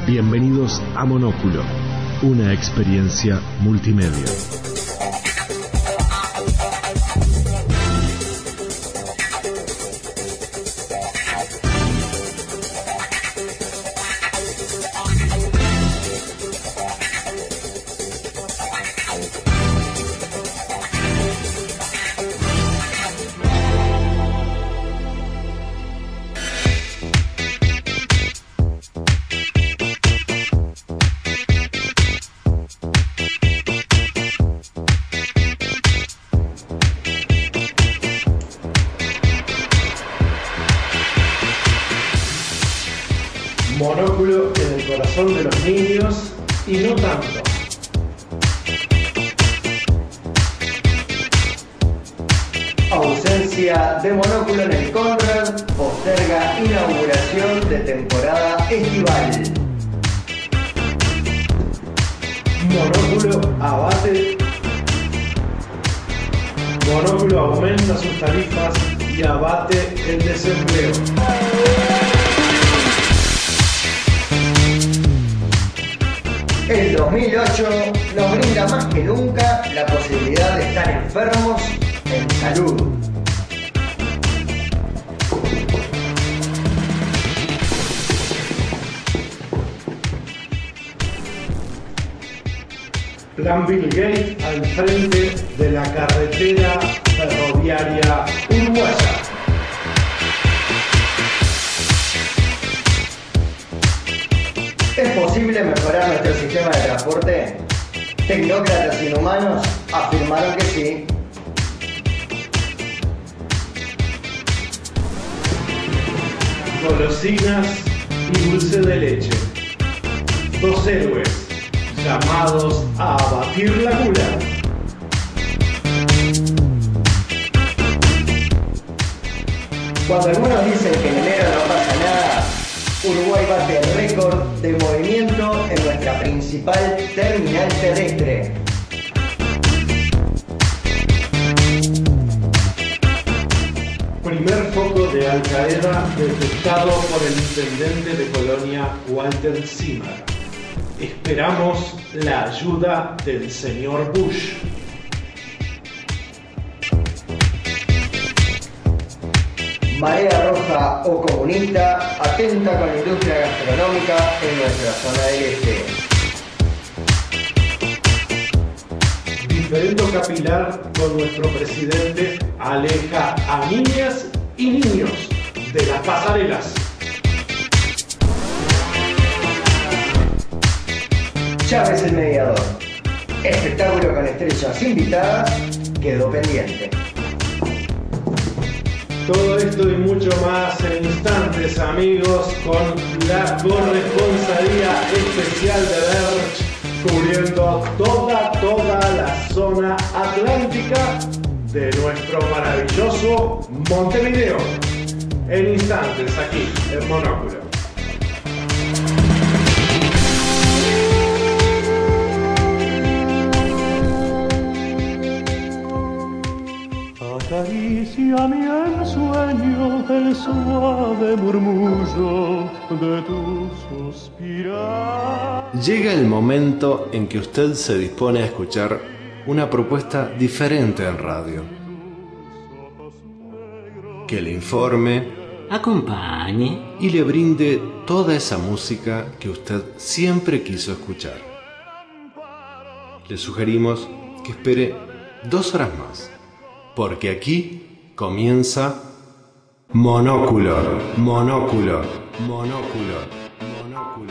Bienvenidos a Monóculo, una experiencia multimedia. Monóculo en el corazón de los niños y no tanto. Ausencia de Monóculo en el Conrad posterga inauguración de temporada estival. Monóculo abate. Monóculo aumenta sus tarifas y abate el desempleo. El 2008 nos brinda más que nunca la posibilidad de estar enfermos en salud. Plan Bill Gates al frente de la carretera ferroviaria uruguaya. ¿Es posible mejorar nuestro sistema de transporte? Tecnócratas inhumanos afirmaron que sí. Golosinas y dulce de leche. Dos héroes llamados a abatir la gula. Cuando algunos dicen que en enero no pasa nada, Uruguay bate el récord de movimiento en nuestra principal terminal terrestre. Primer foco de Al Qaeda detectado por el intendente de Colonia, Walter Zimmer. Esperamos la ayuda del señor Bush. Marea roja o comunista atenta con la industria gastronómica en nuestra zona del este. Diferendo capilar con nuestro presidente aleja a niñas y niños de las pasarelas. Chávez el mediador. Espectáculo con estrellas invitadas quedó pendiente. Todo esto y mucho más en instantes, amigos, con la corresponsalía especial de Berch, cubriendo toda la zona atlántica de nuestro maravilloso Montevideo. En instantes, aquí, en Monóculo. Acaricia mi ensueño el suave murmullo de tu suspirar. Llega el momento en que usted se dispone a escuchar una propuesta diferente en radio. Que le informe, acompañe y le brinde toda esa música que usted siempre quiso escuchar. Le sugerimos que espere 2 horas más, porque aquí comienza Monóculo, Monóculo, Monóculo, Monóculo.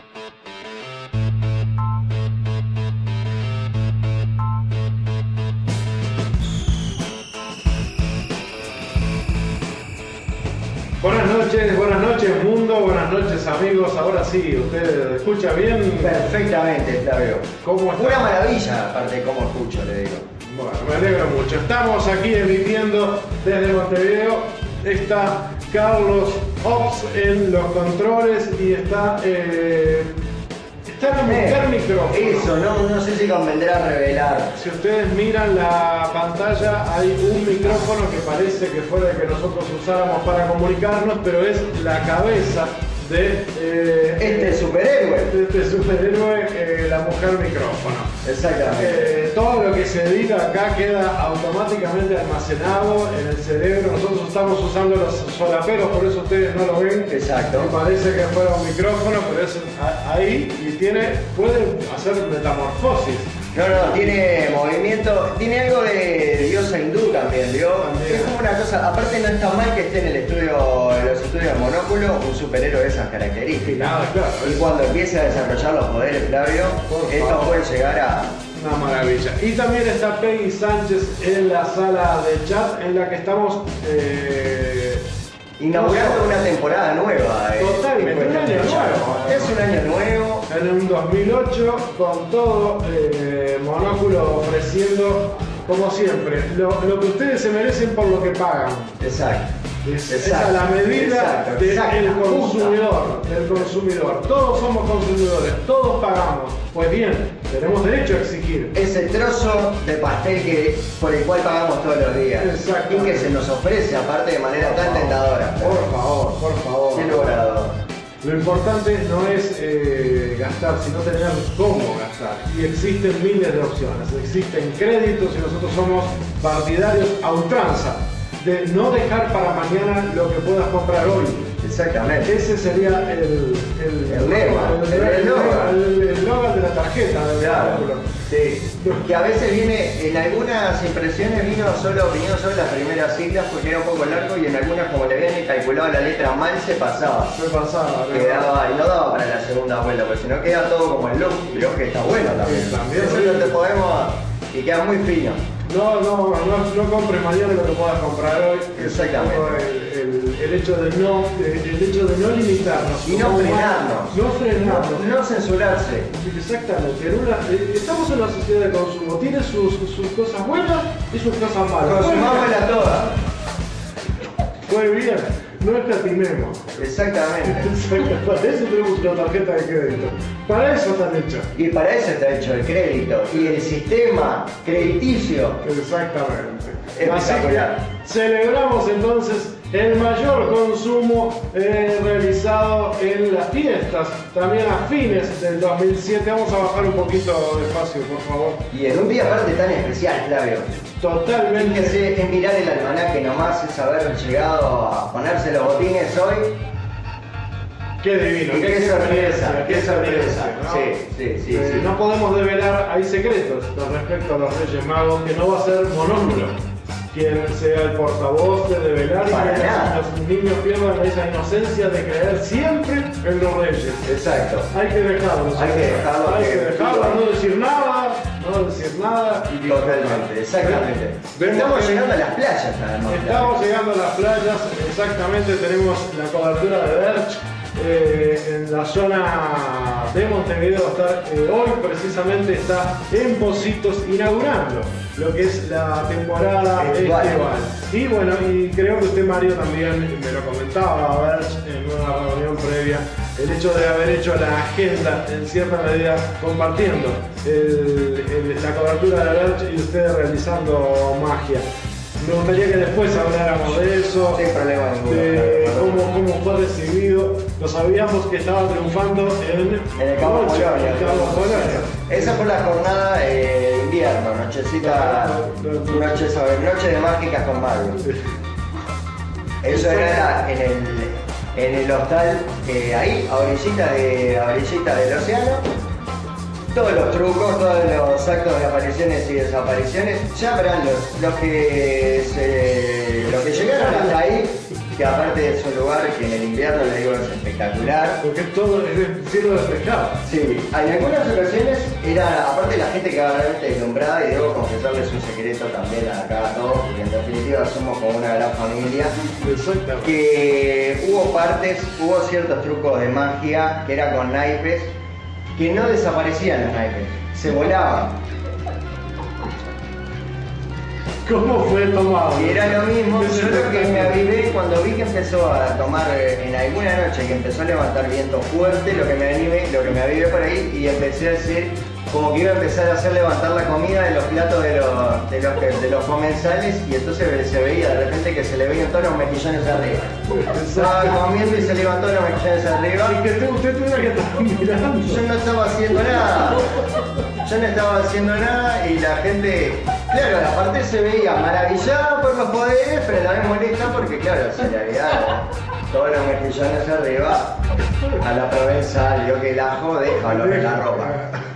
Buenas noches mundo, buenas noches amigos. Ahora sí, ¿usted escucha bien? Perfectamente, Flavio. ¿Cómo está? Una maravilla, aparte de cómo escucho, le digo. Bueno, me alegro mucho. Estamos aquí emitiendo desde Montevideo. Está Carlos Ops en los controles y está el micrófono. Eso, no sé si convendrá revelar. Si ustedes miran la pantalla, hay un micrófono que parece que fuera el que nosotros usáramos para comunicarnos, pero es la cabeza de este superhéroe. La mujer micrófono. Exactamente. Todo lo que se diga acá queda automáticamente almacenado en el cerebro. Nosotros estamos usando los solaperos, por eso ustedes no lo ven. Exacto. Me parece que fuera un micrófono, pero es ahí y puede hacer metamorfosis. No, tiene movimiento, tiene algo de diosa hindú también, ¿vio? Es como una cosa, aparte no está mal que esté en los estudios de Monóculo un superhéroe de esas características. Nada, claro. Y cuando empiece a desarrollar los poderes, Flavio, esto puede llegar a... Una maravilla. Y también está Peggy Sánchez en la sala de chat en la que estamos inaugurando una temporada nueva. Totalmente, un año nuevo. Es un año nuevo. En un 2008, con todo, Monóculo ofreciendo, como siempre, lo que ustedes se merecen por lo que pagan. Exacto. Esa es la medida del consumidor. Todos somos consumidores, todos pagamos. Pues bien, tenemos derecho a exigir. Ese trozo de pastel por el cual pagamos todos los días. Y que se nos ofrece aparte de manera tan tentadora. Por favor. Qué logrado. Lo importante no es gastar, sino tener cómo gastar. Y existen miles de opciones. Existen créditos y nosotros somos partidarios a ultranza de no dejar para mañana lo que puedas comprar hoy. Exactamente. Ese sería el eslogan de la tarjeta. Claro. Sí. Que a veces viene, en algunas impresiones vinieron solo las primeras siglas porque era un poco largo y en algunas como le habían calculado la letra mal se pasaba. Quedaba, y no daba para la segunda vuelta, porque si no queda todo como el look. Y lo que está bueno también. Eso no te podemos, y queda muy fino. No compres mañana lo que puedas comprar hoy. Exactamente. El hecho de no limitarnos. Y no frenarnos. No censurarse. Exactamente. Estamos en una sociedad de consumo. Tiene sus cosas buenas y sus cosas malas. Consumámosla todas. Muy bien. No escatimemos. Exactamente. Para eso tenemos una tarjeta de crédito. Para eso están hechas. Y para eso está hecho el crédito y el sistema crediticio. Exactamente. Espectacular. Así que celebramos entonces el mayor consumo realizado en las fiestas, también a fines del 2007. Vamos a bajar un poquito despacio, por favor. Y en un día aparte tan especial, Flavio. Totalmente. Fíjense, es mirar el almanaque nomás, es haber llegado a ponerse los botines hoy. Qué divino, qué sorpresa, qué sorpresa. ¿no? Sí. No podemos develar, hay secretos con respecto a los Reyes Magos, que no va a ser Monóculo quien sea el portavoz de develar y que los niños pierdan esa inocencia de creer siempre en los Reyes. Exacto. Hay que dejarlo. No decir nada. Y totalmente, exactamente. Estamos llegando a las playas, además. Estamos llegando a las playas, exactamente. Tenemos la cobertura de Berch. En la zona de Montevideo hoy precisamente está en Pocitos inaugurando lo que es la temporada estival. Y bueno, y creo que usted, Mario, también me lo comentaba en una reunión previa, el hecho de haber hecho la agenda en cierta medida compartiendo la cobertura de Berch y ustedes realizando magia. Me gustaría que después habláramos de eso, sin problema ninguno, de cómo fue recibido. Lo sabíamos que estaba triunfando en el Cabo Polonio. Esa fue la jornada de invierno, noche de mágicas con Mario. Eso era en el hostal, ahí, a orillita del océano. Todos los trucos, todos los actos de apariciones y desapariciones, ya verán los que llegaron hasta ahí, que aparte es un lugar que en el invierno le digo es espectacular. Porque todo es de cielo despejado. Sí, en algunas ocasiones era, aparte la gente quedaba realmente deslumbrada y debo confesarles un secreto también acá a todos, porque en definitiva somos como una gran familia. Exactamente. Que hubo ciertos trucos de magia que era con naipes, que no desaparecían los naipes, se volaban. ¿Cómo fue tomado? Y era lo mismo, solo que me avivé cuando vi que empezó a tomar en alguna noche, que empezó a levantar viento fuerte, lo que me avivé por ahí y empecé a decir, como que iba a empezar a hacer levantar la comida de los platos de los comensales, y entonces se veía de repente que se le veían todos los mejillones arriba. Estaba comiendo y se levantó los mejillones arriba. Y que usted tuviera que estar mirando. Yo no estaba haciendo nada. Yo no estaba haciendo nada y la gente, claro, aparte se veía maravillada por los poderes, pero también molesta porque, claro, se le había todos los mejillones arriba. A la provenzal, vio que el ajo deja olor en la ropa.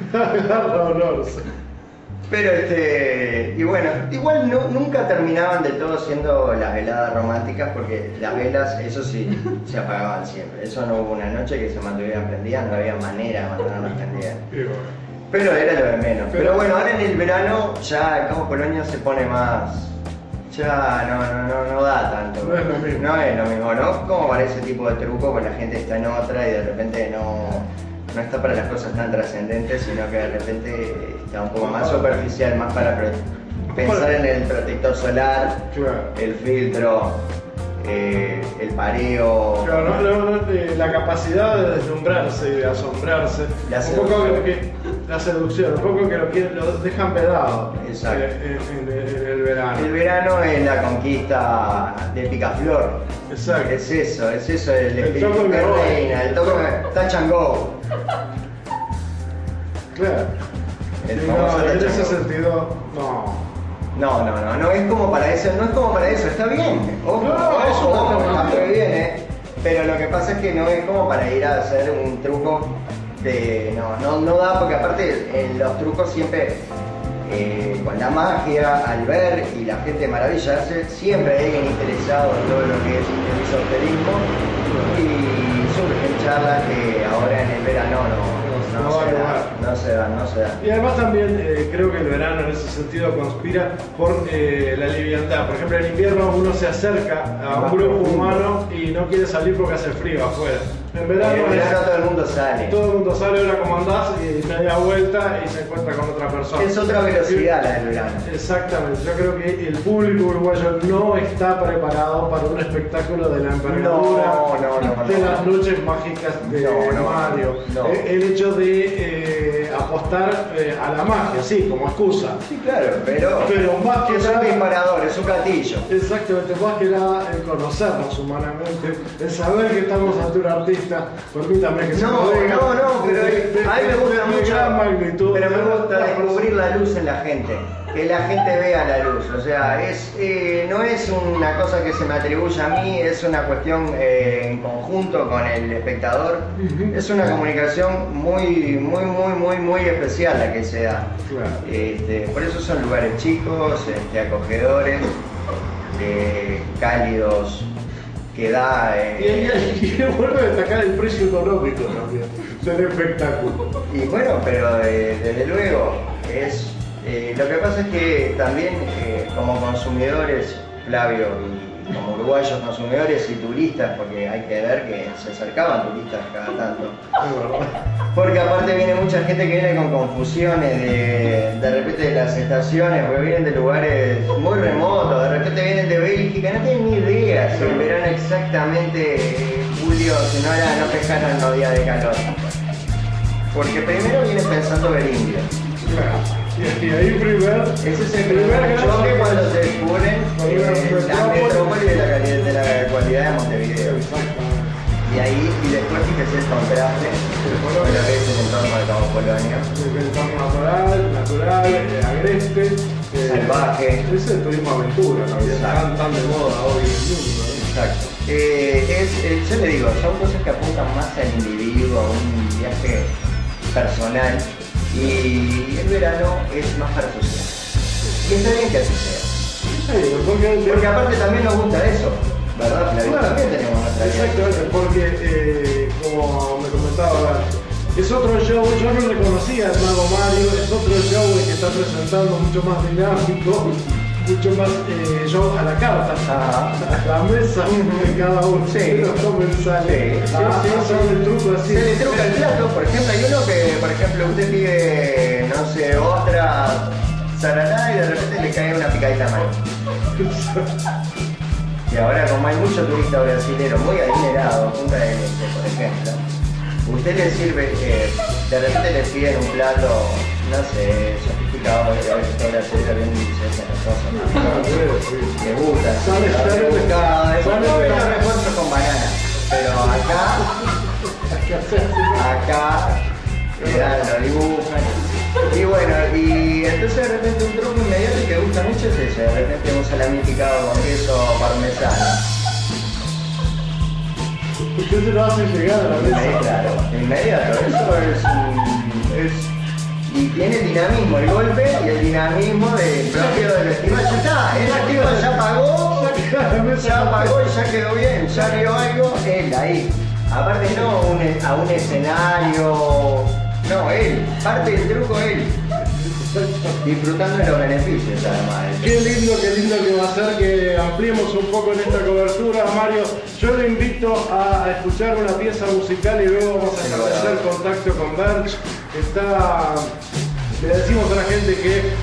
Pero y bueno, igual nunca terminaban de todo siendo las veladas románticas, porque las velas, eso sí, se apagaban siempre. Eso no hubo una noche que se mantuvieran prendidas, no había manera de mantenerlas prendidas. Pero era lo de menos. Pero bueno, ahora en el verano ya el Cabo Polonio se pone más... Ya no da tanto. No es lo mismo. No es lo mismo, ¿no? Como para ese tipo de truco, pues la gente está en otra y de repente no está para las cosas tan trascendentes, sino que de repente está un poco más superficial, más para pensar en el protector solar, el filtro, el pareo. Claro, la capacidad de deslumbrarse y de asombrarse. Un poco la seducción, un poco que lo dejan pedado. Exacto. En el verano. El verano es la conquista de Picaflor. Exacto. Es eso, el espíritu toco que reina, el toque touch and go. Claro. El famoso En touch ese and go. sentido, No es como para eso, está bien. Ojo, está muy bien, pero lo que pasa es que no es como para ir a hacer un truco de. No da, porque aparte en los trucos siempre con la magia, al ver y la gente maravillarse, siempre hay alguien interesado en todo lo que es el esoterismo, y surgen charlas que ahora en el verano no se dan. Y además también creo que el verano en ese sentido conspira por la liviandad. Por ejemplo, en invierno uno se acerca a un grupo humano y no quiere salir porque hace frío afuera. En verano todo el mundo sale. Todo el mundo sale, ahora como andás y media vuelta y se encuentra con otra persona. Es otra velocidad la del verano. Exactamente. Yo creo que el público uruguayo no está preparado para un espectáculo de la envergadura de las noches mágicas de Mario. El hecho de apostar a la magia, sí, como excusa. Sí, claro, pero más que es un disparador, es un gatillo. Exactamente, más que nada el conocernos humanamente, el saber que estamos ante un artista. Permítame que se lo diga. Pero a mí me gusta mucho. Gran magnitud. Pero me gusta descubrir la luz en la gente. Que la gente vea la luz. O sea, no es una cosa que se me atribuye a mí, es una cuestión en conjunto con el espectador. Es una comunicación muy especial la que se da. Claro. Por eso son lugares chicos, acogedores, cálidos, que da. Y vuelvo a destacar el precio económico también del espectáculo. Y bueno, pero desde luego es. Lo que pasa es que también como consumidores, Flavio, y como uruguayos consumidores y turistas, porque hay que ver que se acercaban turistas cada tanto. Porque aparte viene mucha gente que viene con confusiones de repente de las estaciones, porque vienen de lugares muy remotos, de repente vienen de Bélgica, no tienen ni idea si en verano exactamente julio, si no pescaron los días de calor. Porque primero vienen pensando ver India. Claro. Y ahí ese es el primer choque cuando se descubren la metrópoli de la cualidad de Montevideo. Y después fíjese el contraste con lo que es el entorno de Cabo Polonio. El entorno natural, agreste, salvaje. Es el turismo aventura, ¿no? Tan de moda hoy en el mundo. Exacto. Yo le digo, son cosas que apuntan más al individuo, a un viaje personal. Y el verano es más para sociedad. Y está bien que así sea. Porque aparte también nos gusta eso, ¿verdad? Claro, también tenemos nuestra vida. Exactamente, porque como me comentaba, es otro show, yo no reconocía al Mago Mario, es otro show que está presentando mucho más dinámico, mucho más show a la carta, a la mesa de cada uno. Sí. Los comensales. El truco así. Se le truca el plato, por ejemplo, hay uno que, por ejemplo, usted pide, no sé, otra saralá y de repente le cae una picadita a mano. Y ahora, como hay mucho turista brasilero muy adinerado, Punta del Este, por ejemplo, usted le sirve, de repente le piden un plato, no sé, sofisticado, porque a veces toda la serie bien dice esas cosas, ¿no? Me gusta, sofisticado, después no me lo refuerzo con banana, pero acá lo dibujan. Y bueno, y entonces de repente un truco inmediato que gusta mucho es ese, de repente un salami picado con queso parmesano. Usted se lo hace llegar a la mesa. Claro, inmediato, eso es y tiene dinamismo el golpe y el dinamismo propio del festival. Ya está, el festival ya pagó y ya quedó bien, ya vio algo, él ahí. Aparte no a un escenario, no, él, parte del truco él. Disfrutando de los beneficios además. Qué lindo que va a ser que ampliemos un poco en esta cobertura, Mario. Yo le invito a escuchar una pieza musical y luego vamos a establecer contacto con Berch. Le decimos a la gente que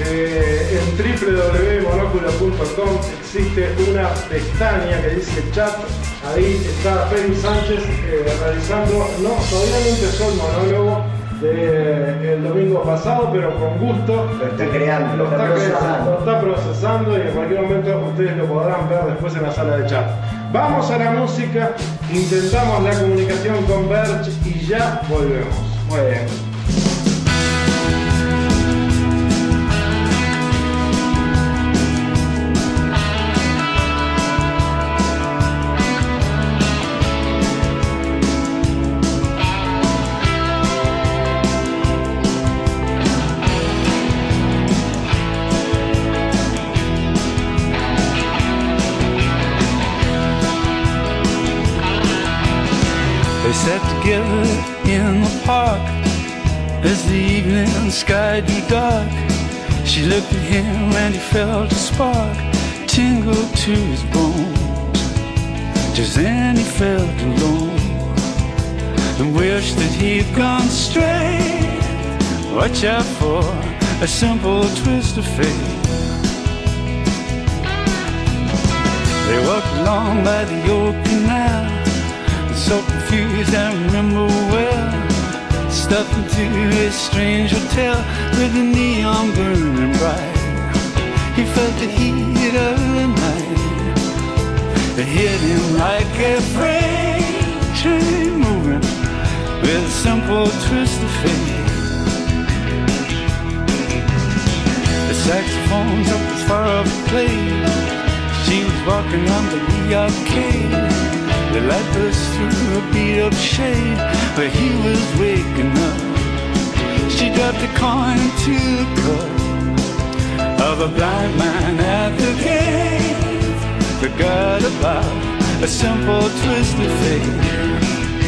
en www.monoculo.com existe una pestaña que dice chat. Ahí está Félix Sánchez realizando, todavía no empezó el monólogo del domingo pasado, pero con gusto lo está creando, lo está procesando y en cualquier momento ustedes lo podrán ver después en la sala de chat. Vamos a la música, intentamos la comunicación con Berch y ya volvemos. Muy bien. Sat together in the park as the evening sky grew dark. She looked at him and he felt a spark tingle to his bones. Just then he felt alone and wished that he'd gone straight. Watch out for a simple twist of fate. They walked along by the old canal, so confused I remember well. Stuffed into a strange hotel with the neon burning bright. He felt the heat of the night. It hit him like a freight train moving with a simple twist of fate. The saxophone's up as far up the plate. She was walking under the arcade. The light burst through a beat-up shade where he was waking up. She dropped a coin into the cup of a blind man at the cave. Forgot about a simple twist of fate.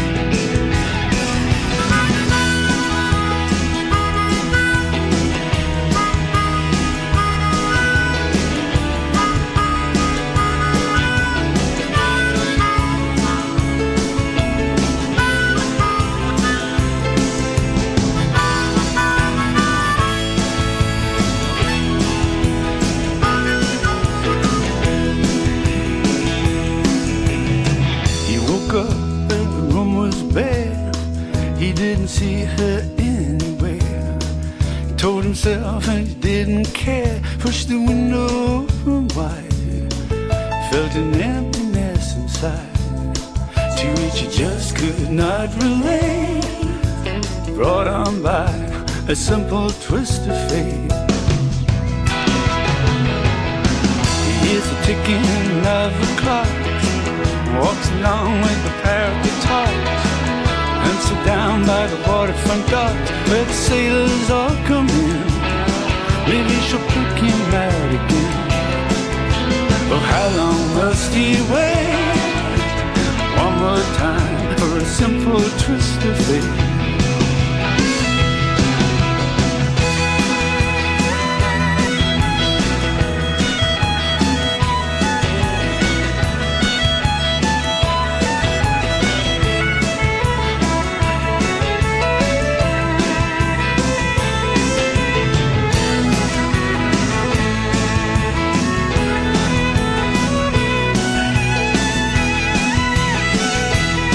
See her anywhere. He told himself and he didn't care. Pushed the window open wide. Felt an emptiness inside, to which he just could not relate. Brought on by a simple twist of fate. He hears the ticking of the clock, walks along with a pair of guitars, and sit down by the waterfront docks where the sailors all come in. Maybe she'll pick him out again. Oh, how long must he wait? One more time for a simple twist of fate.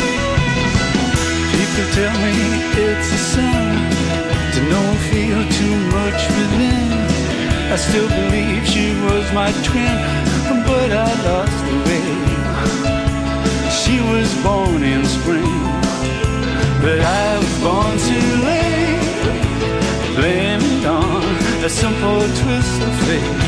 Tell me it's a sin to know and feel too I still believe she was my twin, but I lost the way. She was born in spring, but I was born too late. Blame it on a simple twist of fate.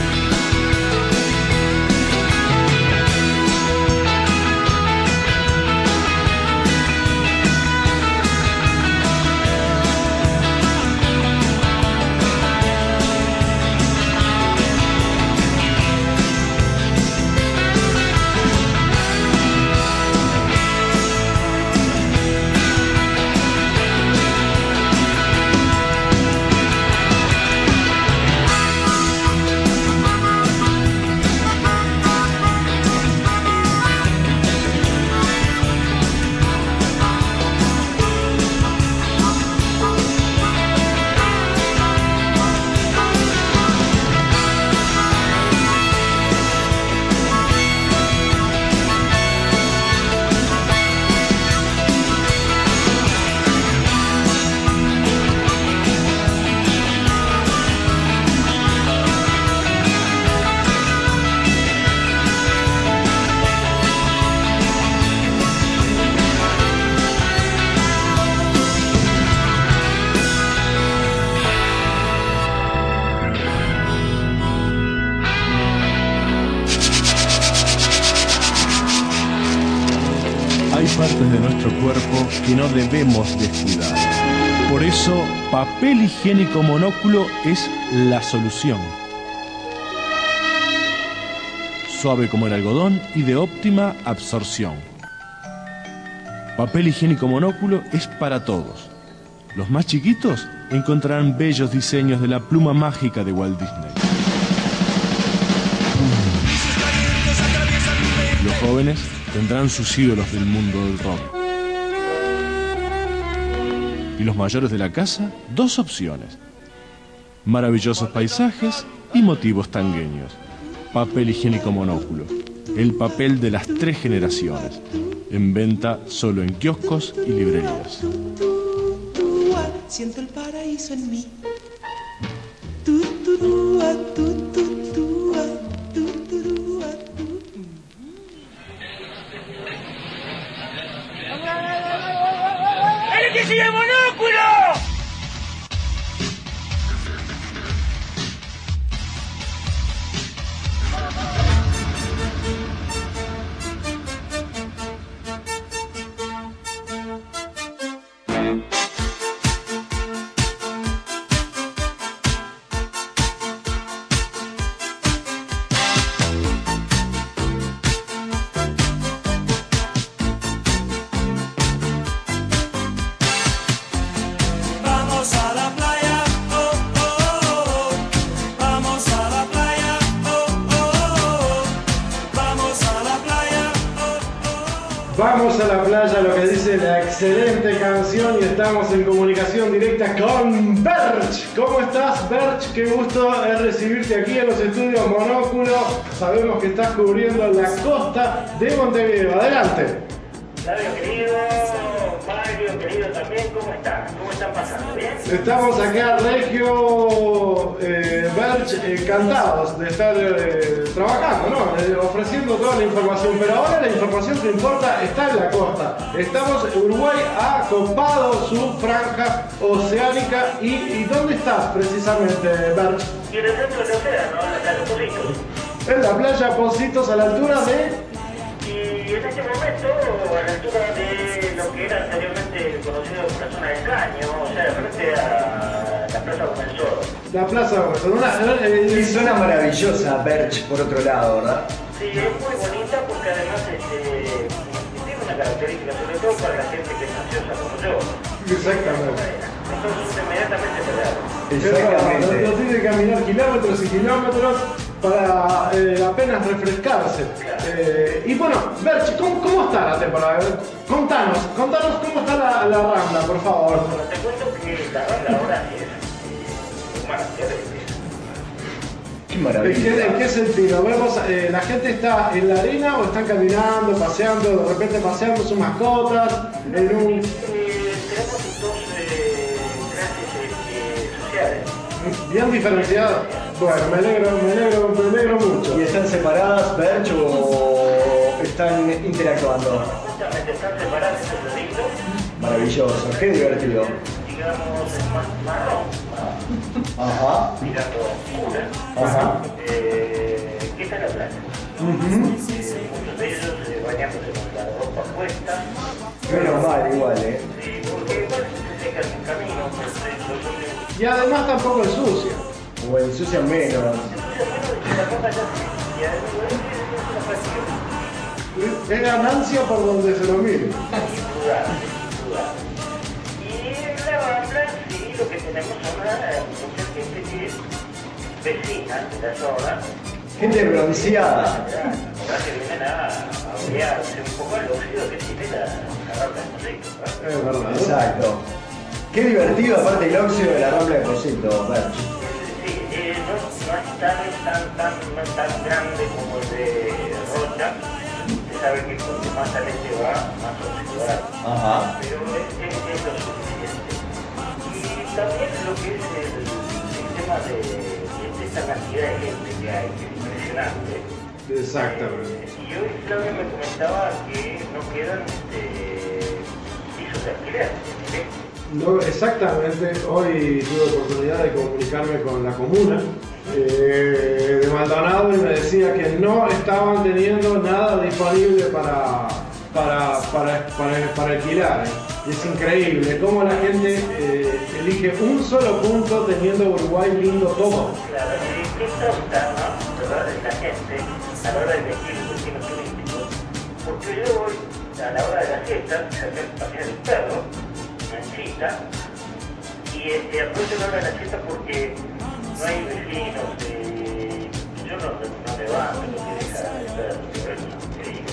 Partes de nuestro cuerpo que no debemos descuidar. Por eso, papel higiénico monóculo es la solución. Suave como el algodón y de óptima absorción. Papel higiénico monóculo es para todos. Los más chiquitos encontrarán bellos diseños de la pluma mágica de Walt Disney. Los jóvenes tendrán sus ídolos del mundo del rock. Y los mayores de la casa, dos opciones: maravillosos paisajes y motivos tangueños. Papel higiénico monóculo, el papel de las 3 generaciones, en venta solo en kioscos y librerías. Siento el paraíso en mí. ¡Que sigue monóculo! Vamos a la playa, lo que dice la excelente canción, y estamos en comunicación directa con Berch. ¿Cómo estás, Berch? Qué gusto es recibirte aquí en los estudios Monóculo. Sabemos que estás cubriendo la costa de Montevideo. Adelante. Flavio querido, Mario querido también, ¿cómo están? ¿Cómo están pasando? ¿Bien? Estamos acá, Regio, Berch, encantados de estar trabajando, ¿no? Ofreciendo toda la información, pero ahora la información que importa está en la costa. Uruguay ha copado su franja oceánica y ¿dónde estás precisamente, Berch? Y en el centro del océano, en los Pocitos. En la playa Pocitos, a la altura de... Y en este momento, a la altura de lo que era anteriormente conocido como la zona del Caño, o sea, frente a la Plaza Comensoro. La Plaza Comensoro, y zona maravillosa, Berch, por otro lado, ¿verdad? Sí, es muy bonita porque además tiene una característica, sobre todo para la gente que es ansiosa como yo. Exactamente. Entonces inmediatamente se da. Exactamente. No tiene que caminar kilómetros y kilómetros para apenas refrescarse. Y bueno, Berch, ¿cómo está la temporada? Contanos cómo está la Rambla, por favor. Bueno, te cuento que la Rambla ahora es maravillosa. Qué maravilla. ¿En qué sentido? ¿Vemos, la gente está en la arena o están caminando, paseando, de repente paseando sus mascotas? Tenemos dos clases sociales. Bien diferenciadas. Bueno, me alegro mucho. ¿Y están separadas, Berch, o están interactuando? Justamente están separadas, eso es lo lindo. Maravilloso, qué divertido. Digamos, es más marrón, Ajá. mirando oscura. Ajá. ¿Qué está en la playa? Muchos de ellos bañándose con la ropa puesta. Menos mal, igual, Sí, porque igual se secan en camino, Y además tampoco ensucia. O ensucian menos. la ropa ya se y además es una práctica. Es ganancia por donde se lo mire. Indudable. Y en la Rambla, sí, lo que tenemos son mucha gente que es vecina de la zona. Gente bronceada. Ahora que vienen a orearse un poco el óxido que tiene la Rambla de Posito. Es verdad. Exacto. Qué divertido, aparte el óxido de la Rambla de Posito, Berch. Sí, no es tan grande como el de Rocha. Se sabe que cuanto más al este va, más óxido va. Ajá. Pero es lo suficiente. Y también lo que es el sistema de esta cantidad de gente que hay, que es impresionante. Exactamente. Y hoy Claudia me comentaba que no quedan pisos de alquiler. ¿Sí? No, exactamente, hoy tuve oportunidad de comunicarme con la comuna de Maldonado y me decía que no estaban teniendo nada disponible para alquilar. Y es increíble cómo la gente elige un solo punto teniendo Uruguay lindo todo. Claro, qué tonta, ¿no? ¿Verdad? La gente a la hora de elegir un destino turístico. Porque yo voy a la hora de la siesta, sacar pasear el perro, manchita, y aprovecho la hora de la siesta porque no hay vecinos, yo no levanto lo que deja el perro, pero es increíble.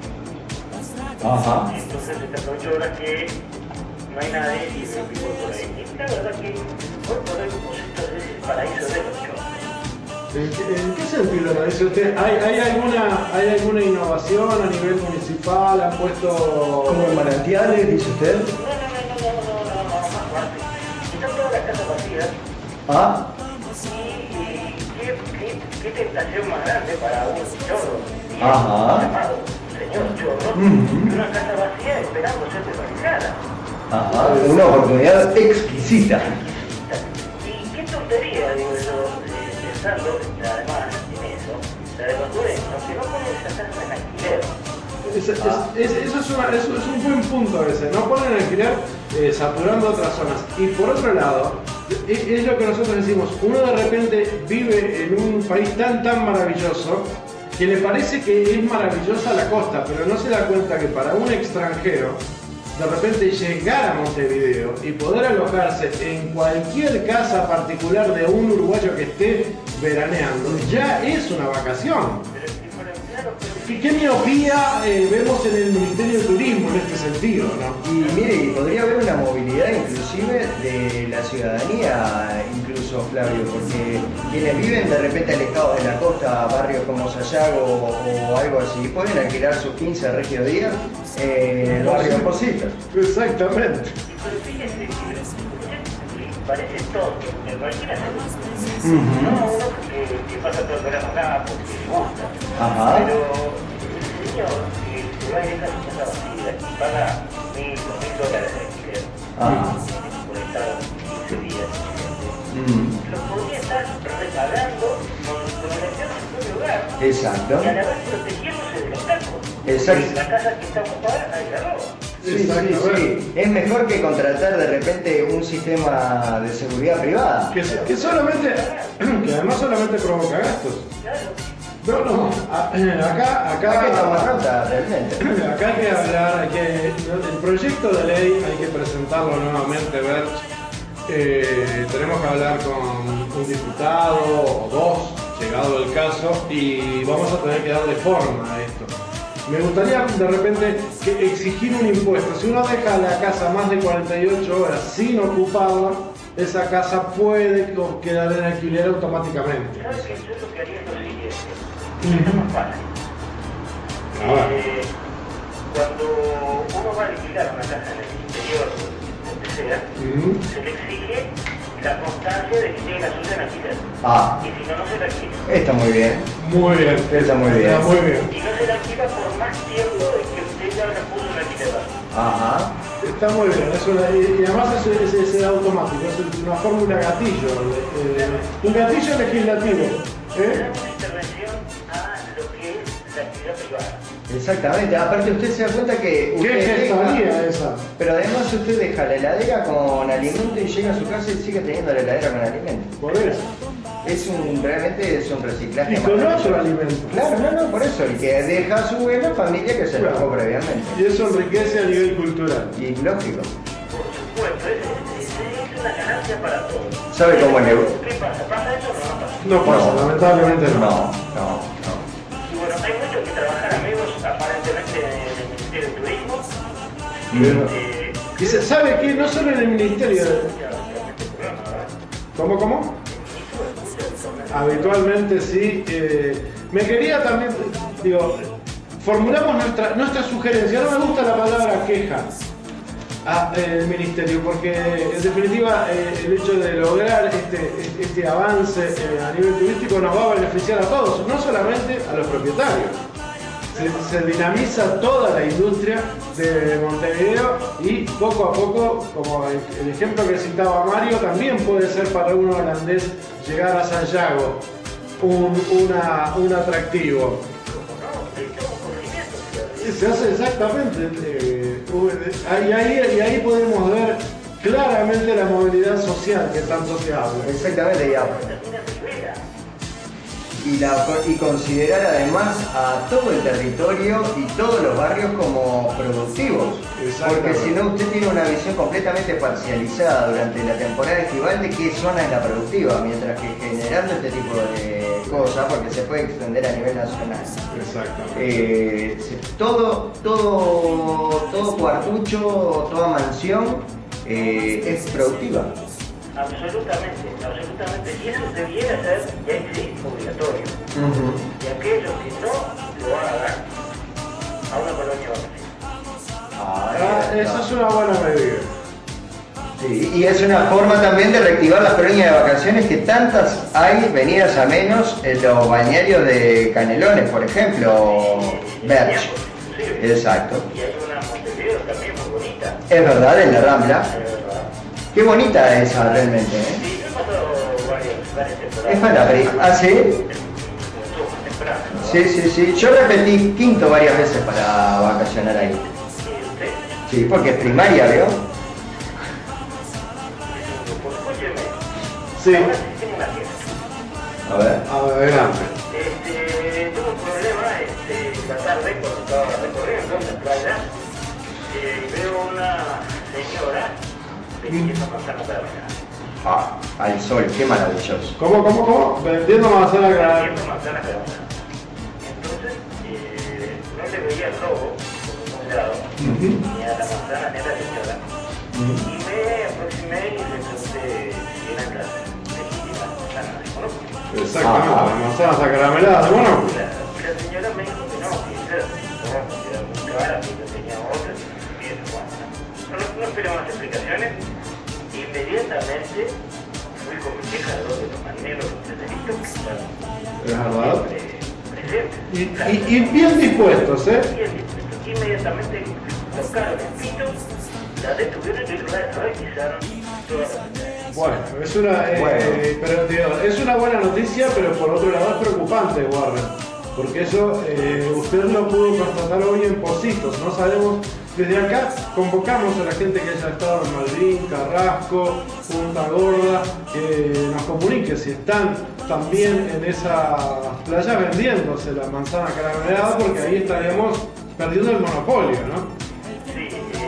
Ajá. Entonces te aprovecho ahora que no hay nadie y voy por ahí. Y la verdad que voy por ahí como si esto es el paraíso de los chicos. ¿En qué sentido lo dice usted? ¿Hay alguna innovación a nivel municipal? ¿Han puesto...? ¿Como en manantiales, dice usted? No, más fácil. Están todas las casas vacías. Ah. ¿Qué tentación más grande para un chorro? Ajá. Llamado señor chorro, una casa vacía esperando ser desvalijada. Ajá. Una oportunidad exquisita. Y qué tontería, digo yo, pensando, además, en eso, la de los dueños, que no ponen esas casas en alquiler. Eso es un buen punto ese, no ponen alquiler saturando otras zonas. Y por otro lado, es lo que nosotros decimos, uno de repente vive en un país tan maravilloso que le parece que es maravillosa la costa, pero no se da cuenta que para un extranjero, de repente llegar a Montevideo y poder alojarse en cualquier casa particular de un uruguayo que esté veraneando, ya es una vacación. ¿Qué miopía vemos en el Ministerio de Turismo en este sentido, no? Y mire, podría haber una movilidad inclusive de la ciudadanía, incluso Flavio, porque quienes viven de repente alejados de la costa, barrios como Sayago o algo así, pueden alquilar sus 15 regiodías en el barrio de Posito. Exactamente. Pero fíjense, parece tonto, en cualquiera no uno que pasa todo el verano acá porque le gusta. Ajá. Pero el señor que se va a ir a su casa vacía y paga $1,000 o $2,000 de alquiler por estar 15 días, lo podría estar repagando con el alquiler de su propio hogar. Exacto. Y a la vez protegiéndose de los tacos. Exacto. En la casa que está ocupada nadie la roba. Sí. Es mejor que contratar de repente un sistema de seguridad privada. Que además solamente provoca gastos. No, acá está más rota realmente. Acá hay que hablar, el proyecto de ley hay que presentarlo nuevamente, Berch. Tenemos que hablar con un diputado o dos, llegado el caso, y vamos a tener que darle forma a esto. Me gustaría de repente exigir un impuesto. Si uno deja la casa más de 48 horas sin ocuparla, esa casa puede quedar en alquiler automáticamente. ¿Sabes qué? Yo lo que haría es lo siguiente. Es más fácil. Cuando uno va a alquilar una casa en el interior, donde sea, se le exige la constancia de que tiene la suya en alquiler. Ah, Y si no, no se la alquila. está muy bien. Muy bien. Está muy bien. Está muy bien. Y no se la alquila por más tiempo de que usted ya la puso en alquiler. Ajá. Está muy bien. Y además es automático, es una fórmula gatillo. Un gatillo legislativo. Es una intervención a lo que es la actividad privada. Exactamente. Aparte usted se da cuenta que ¿Qué usted gestoría esa? pero además usted deja la heladera con alimento y llega a su casa y sigue teniendo la heladera con alimento. Por eso. Realmente es un reciclaje. Y con maravilloso. otro alimento. Claro, no, por eso. El que deja a su buena familia que se lo dejó previamente. Y eso enriquece a nivel cultural. Y lógico. Por supuesto, es una ganancia para todos. ¿Sabe cómo le gusta? ¿Qué pasa? ¿Pasa eso o no pasa? No pasa, lamentablemente no. No. Y bueno, hay muchos que trabajan, amigos, aparentemente en el Ministerio de Turismo. Y se sabe que no solo en el ministerio. ¿Cómo? Habitualmente sí. Me quería también, formulamos nuestra sugerencia. No me gusta la palabra queja al ministerio, porque en definitiva el hecho de lograr este avance a nivel turístico nos va a beneficiar a todos, no solamente a los propietarios. Se dinamiza toda la industria de Montevideo y poco a poco, como el ejemplo que citaba Mario, también puede ser para un holandés llegar a Sayago un atractivo. Se hace exactamente. Y ahí podemos ver claramente la movilidad social que tanto se habla. Exactamente, digamos. Y considerar además a todo el territorio y todos los barrios como productivos. Porque si no, usted tiene una visión completamente parcializada durante la temporada estival de qué zona es la productiva, mientras que generando este tipo de cosas, porque se puede extender a nivel nacional. Exactamente. Todo cuartucho, toda mansión es productiva. Absolutamente. Y eso debiera ser, ya existe, obligatorio. Y aquellos que no lo hagan, a una colonia vacacional. Esa es una buena medida. Sí, y es una forma también de reactivar las colonias de vacaciones que tantas hay venidas a menos en los balnearios de Canelones, por ejemplo, Berch. Exacto. Y hay una Montevideo también muy bonita. Es verdad, en la Rambla. Qué bonita esa realmente, ¿eh? Sí, he pasado varias temporadas. Es fantástica. ¿Ah, sí? Sí. Yo repetí Quinto varias veces para vacacionar ahí. Sí, porque es primaria, ¿veo? Sí. A ver. Adelante. Tuve un problema la tarde cuando estaba recorriendo la playa y veo una señora vendiendo manzanas para mañana. Al sol, qué maravilloso. ¿Cómo? Vendiendo manzana granada. Vendiendo manzanas para mañana. Entonces, no le veía el logo, por un lado, ni a la manzana ni a la señora. Y me aproximé y le pregunté si eran las legítimas manzanas de Monóculo. Exactamente, las manzanas acarameladas de Monóculo. La señora me dijo que no, que era muy cara, que yo tenía otras, y eso, bueno. No esperaba más explicaciones. Inmediatamente fui con mi hija de los marineros senderistas que estaban presentes. Y bien dispuestos, ¿eh? Bien dispuestos. Inmediatamente tocaron el pito, la detuvieron y revisaron todas las. Bueno, es una buena noticia, pero por otro lado es preocupante, Warren, porque eso usted lo pudo constatar hoy en Pocitos. No sabemos, desde acá convocamos a la gente que haya estado en Malvin, Carrasco, Punta Gorda, que nos comunique si están también en esas playas vendiéndose la manzana caramelada, porque ahí estaríamos perdiendo el monopolio, ¿no? Sí,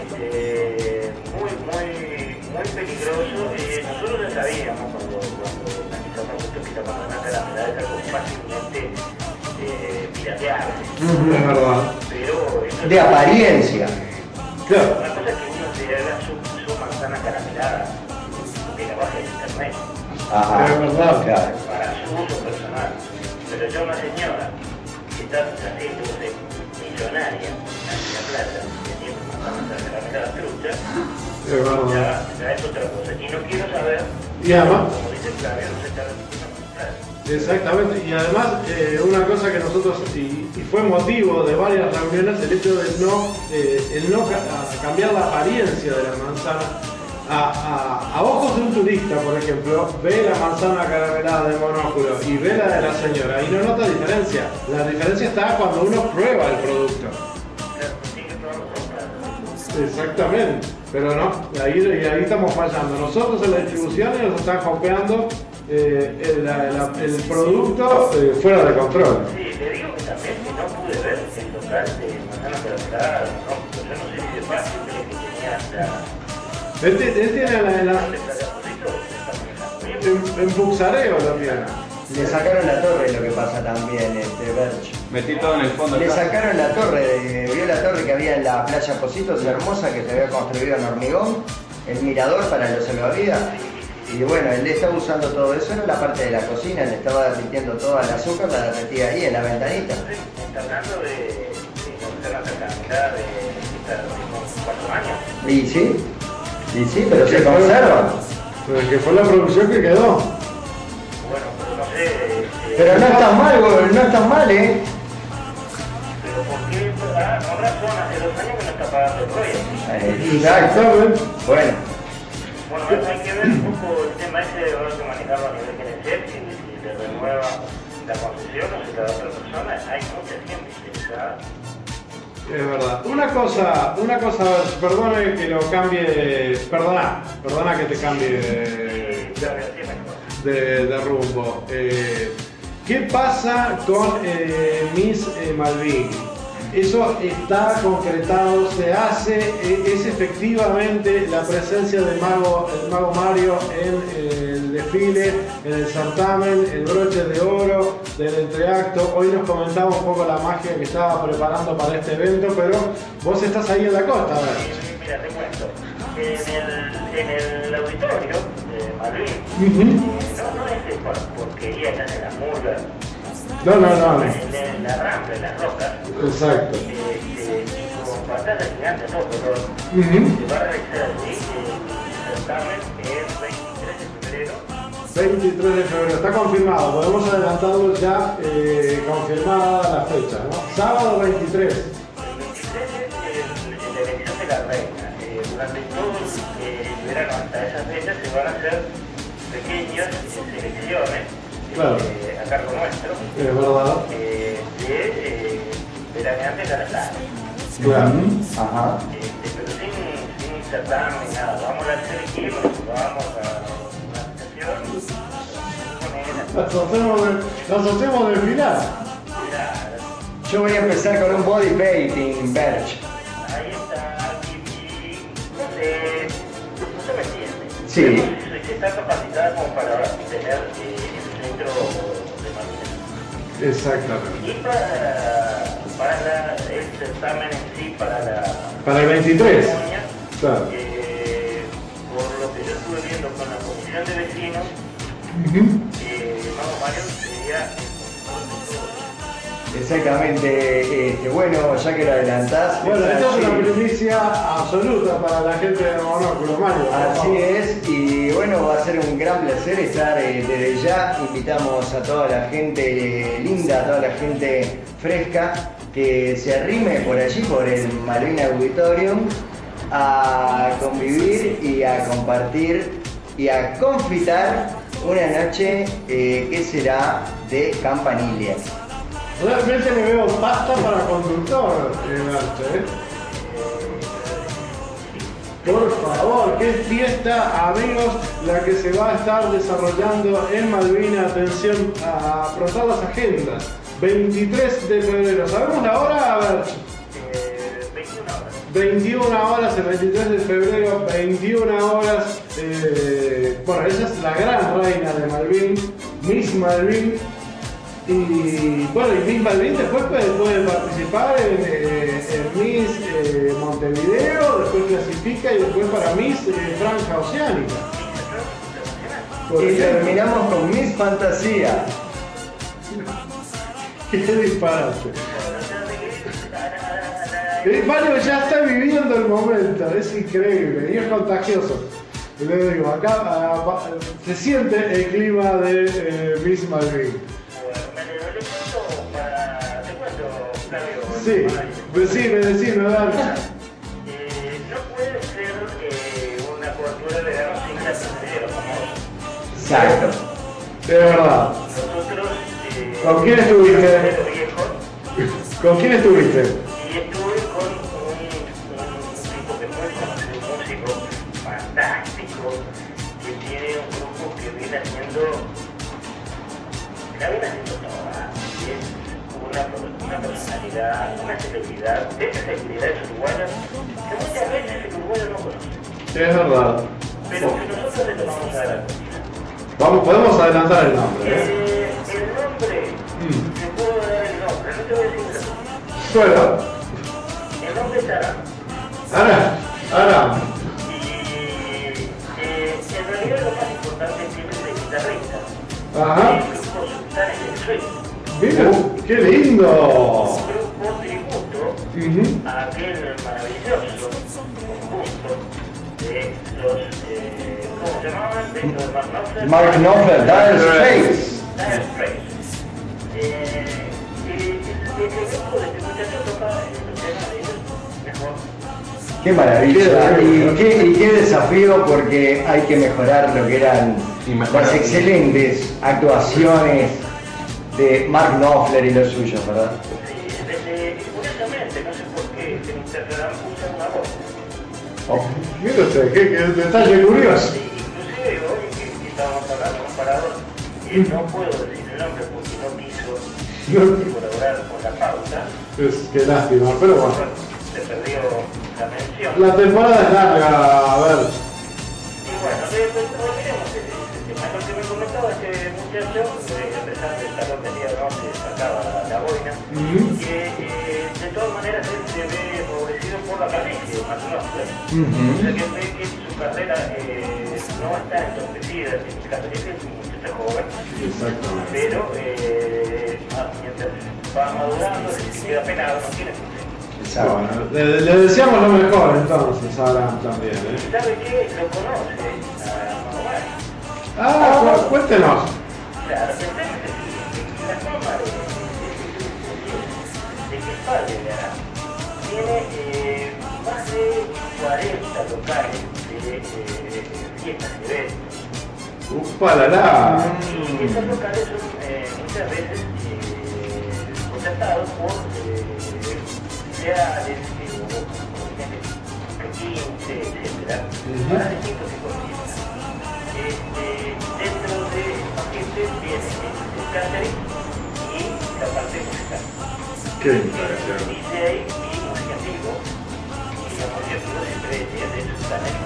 muy peligroso. Nosotros ya sabíamos cuando analizamos esto que la manzana caramelada es algo fácilmente pirateable. Es verdad. Pero De apariencia. Claro. Una cosa es que uno se haga su manzana caramelada que la baje de internet Ajá. Es verdad. Claro. para su uso personal. Pero yo, una señora que está haciendo millonaria en la playa vendiendo manzanas carameladas truchas, Es verdad. ya es otra cosa. Y no quiero saber Y además, como dice Flavio, no se está repitiendo con Flavio. exactamente, y además una cosa que nosotros, y fue motivo de varias reuniones, el hecho de no cambiar la apariencia de la manzana. A ojos de un turista, por ejemplo, ve la manzana caramelada de Monóculo y ve la de la señora y no nota diferencia. La diferencia está cuando uno prueba el producto. Claro, tiene que probarlo todo. Exactamente, pero no, ahí estamos fallando. Nosotros en la distribución nos están copiando el producto fuera de control. Sí, le digo que también que no pude ver el local de manzana caramelada, no, yo no sé si de fácil, pero que tenía Él tiene en Puxareo lo tiene. Le sacaron la torre, lo que pasa también, Berch. Metí todo en el fondo. Le acá. sacaron la torre, vio la torre que había en la playa Positos, hermosa, que se había construido en hormigón, el mirador para los salvavidas. Y bueno, él estaba usando todo eso, era la parte de la cocina, le estaba derritiendo todo el azúcar, la derretía ahí en la ventanita. está hablando de manzana caramelada de 4 años. Y sí, pero se conserva. Pero que fue la producción que quedó. Bueno, pero no sé. Pero no está mal, no está mal, ¿eh? Pero ¿por qué? Con razón, hace 2 años que no está pagando el royalty. Exactamente. Bueno. Bueno, hay que ver un poco el tema ese de ahora que manejarlo a nivel GNC, si le renueva la concesión o si la da otra persona. Hay mucha gente interesada. Es verdad. Una cosa, perdone que lo cambie, perdona que te cambie de rumbo. ¿Qué pasa con Miss Malvin? Eso está concretado, se hace, es efectivamente la presencia del mago Mario en el desfile, en el certamen, el broche de oro del entreacto. Hoy nos comentaba un poco la magia que estaba preparando para este evento, pero vos estás ahí en la costa, ¿verdad? Mira, te cuento. En el auditorio de Malvin, no es de porquería que hacen las murgas. No. En la rampa, en las rocas. Exacto. Con pantallas gigantes, todo color. Se va a realizar allí el certamen el 23 de febrero. 23 de febrero, está confirmado, podemos adelantarlo ya, confirmada la fecha, ¿no? Sábado 23. El 23 es la elección de la reina. Durante todo el verano hasta esa fecha se van a hacer pequeñas selecciones. Claro. A cargo nuestro, Es verdad. de veraneantes a la playa. Claro. Ajá. Pero sin certamen ni nada. Vamos a hacer equipo, vamos a una estación, Nos hacemos del final. Yo voy a empezar con un body painting, Berch. ahí está, y no sé, no se me entiende. Sí. Si está capacitada como para tener el centro de Malvinas. Exactamente. Y para el certamen en sí, Para el 23. ceremonia, Claro. por lo que yo estuve viendo con la comisión de vecinos, Mago Mario sería Exactamente, bueno, ya que lo adelantás. Bueno, esto es una así- primicia absoluta para la gente de Monóculo, Mario. por Así favor. es, y bueno, va a ser un gran placer estar desde ya. Invitamos a toda la gente linda, a toda la gente fresca que se arrime por allí, por el Malvin Auditorium, a convivir y a compartir y a confitar una noche que será de campanillas. Realmente le veo pasta para conductor, Nacho, Por favor, qué fiesta, amigos, la que se va a estar desarrollando en Malvina. Atención a afrontar las agendas. 23 de febrero. ¿Sabemos la hora? A ver. 21 horas. 21 horas, el 23 de febrero, 21 horas. Bueno, esa es la gran reina de Malvin, Miss Malvin. Y bueno, y Miss Malvin después puede participar en Miss Montevideo, después clasifica y después para Miss Franja Oceánica. Y terminamos con Miss Fantasía. Qué disparate. Mario ya está viviendo el momento, es increíble y es contagioso. Le digo, acá se siente el clima de Miss Malvin. Sí, decime, dale. No puede ser una cobertura de verano sin la tercera, famosa. Exacto. De verdad. Nosotros... ¿Con quién estuviste? ¿Con quién estuviste? Y estuve con un tipo que fue conocido, un músico fantástico, que tiene un grupo que viene haciendo toda. Y es una personalidad, una celebridad, de esas celebridades uruguayas que muchas veces el uruguayo no conoce. Es verdad. Pero que nosotros le tomamos adelante. Podemos adelantar el nombre. El nombre, te puedo dar el nombre, no te voy a decir el nombre. Suena. El nombre es Aram. Aram. Y en realidad lo más importante es que es el guitarrista. Ajá. El grupo Sultanes del Swing. Mira, qué lindo. Un grupo tributo a aquel maravilloso conjunto de los, ¿cómo se llamaban? De los Mark Knopfler, Dire Straits. Dire Straits. El grupo de este muchacho toca los temas de ellos mejor. Qué maravilla y qué desafío, porque hay que mejorar lo que eran las excelentes actuaciones de Mark Knopfler y los suyos, ¿verdad? Sí, curiosamente, no sé por qué en Instagram usa una voz. Oh. Mire usted, qué detalle curioso. Sí, inclusive hoy que estábamos hablando con Parador, no puedo decir el nombre porque no quiso colaborar con la pauta. Qué lástima, pero bueno. Se perdió la mención. La temporada es larga, a ver. Y bueno, olvidemos ese tema. Lo que me comentaba este muchacho, a pesar de estar donde el día de noche sacaba la boina, que de todas maneras él se ve favorecido por la calvicie, más o menos. O sea que ve que su carrera no está entorpecida, su carrera es un muchacho joven. Exactamente. Pero mientras va madurando, se queda penado, no tiene problema. Bueno, le deseamos lo mejor entonces a Aram también. ¿Sabe qué? Lo conoce a Mamá. Cuéntenos. Claro, pensemos que la forma de que es padre de Aram tiene más de 40 locales de fiestas y eventos. ¡Upalala! Y esos locales son muchas veces contratados por sociedades, etc. Para distintos tipos de fiestas. Dentro del paquete viene el catering y la parte musical. ¡Qué interesante! DJ y música en vivo. Y la música en vivo siempre tiene sus talentos.